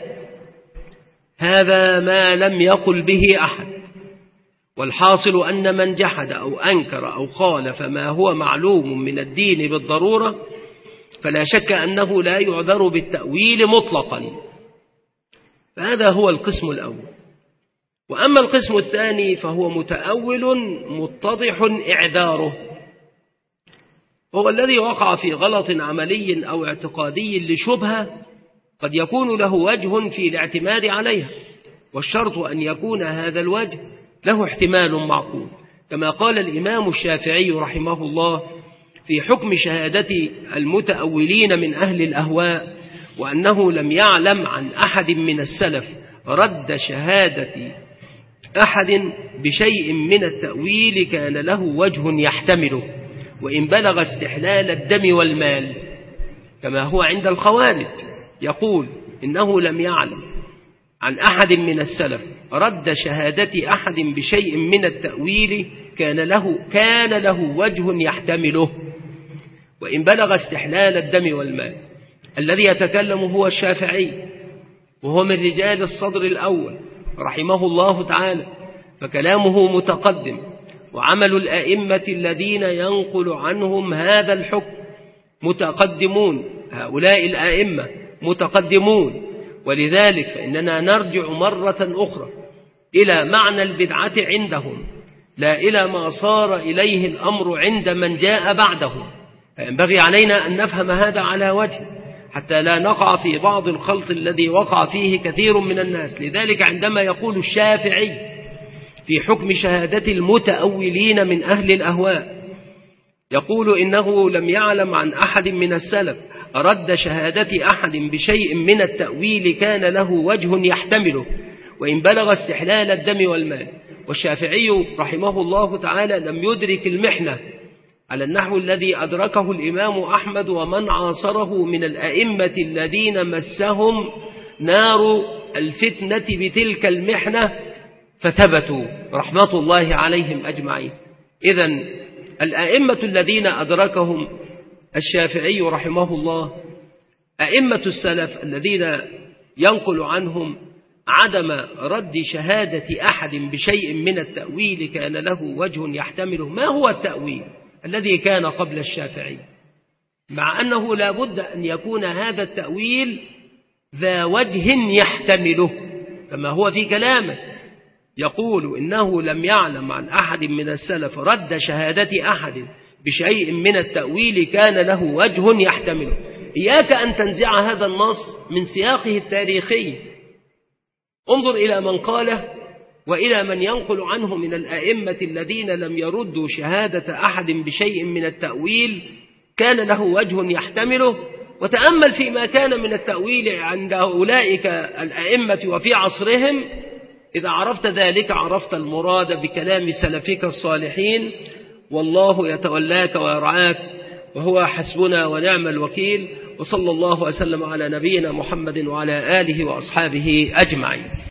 هذا ما لم يقل به أحد، والحاصل أن من جحد أو أنكر أو خالف ما هو معلوم من الدين بالضرورة فلا شك أنه لا يعذر بالتأويل مطلقا. فهذا هو القسم الأول. وأما القسم الثاني فهو متأول متضح إعذاره، هو الذي وقع في غلط عملي أو اعتقادي لشبهة قد يكون له وجه في الاعتماد عليها، والشرط أن يكون هذا الوجه له احتمال معقول، كما قال الإمام الشافعي رحمه الله في حكم شهادة المتأولين من أهل الأهواء، وأنه لم يعلم عن أحد من السلف رد شهادة أحد بشيء من التأويل كان له وجه يحتمله وإن بلغ استحلال الدم والمال، كما هو عند الخوارج، يقول إنه لم يعلم عن أحد من السلف رد شهادة أحد بشيء من التأويل كان له كان له وجه يحتمله وإن بلغ استحلال الدم والمال. الذي يتكلم هو الشافعي، وهو من رجال الصدر الأول رحمه الله تعالى، فكلامه متقدم، وعمل الأئمة الذين ينقل عنهم هذا الحكم متقدمون، هؤلاء الأئمة متقدمون. ولذلك فإننا نرجع مرة أخرى إلى معنى البدعة عندهم لا إلى ما صار إليه الأمر عند من جاء بعدهم، فينبغي علينا أن نفهم هذا على وجه حتى لا نقع في بعض الخلط الذي وقع فيه كثير من الناس. لذلك عندما يقول الشافعي في حكم شهادة المتأولين من أهل الأهواء يقول إنه لم يعلم عن أحد من السلف رد شهادة أحد بشيء من التأويل كان له وجه يحتمله وإن بلغ استحلال الدم والمال. والشافعي رحمه الله تعالى لم يدرك المحنة على النحو الذي أدركه الإمام أحمد ومن عاصره من الأئمة الذين مسهم نار الفتنة بتلك المحنة فثبتوا رحمة الله عليهم أجمعين. إذن الأئمة الذين أدركهم الشافعي رحمه الله أئمة السلف الذين ينقل عنهم عدم رد شهادة أحد بشيء من التأويل كان له وجه يحتمله. ما هو التأويل الذي كان قبل الشافعي؟ مع أنه لا بد أن يكون هذا التأويل ذا وجه يحتمله كما هو في كلامه، يقول إنه لم يعلم عن أحد من السلف رد شهادة أحد بشيء من التأويل كان له وجه يحتمله. إياك أن تنزع هذا النص من سياقه التاريخي. انظر إلى من قاله وإلى من ينقل عنه من الأئمة الذين لم يردوا شهادة أحد بشيء من التأويل كان له وجه يحتمله، وتأمل فيما كان من التأويل عند أولئك الأئمة وفي عصرهم. إذا عرفت ذلك عرفت المراد بكلام سلفك الصالحين، والله يتولاك ويرعاك وهو حسبنا ونعم الوكيل. وصلى الله وسلم على نبينا محمد وعلى آله وأصحابه أجمعين.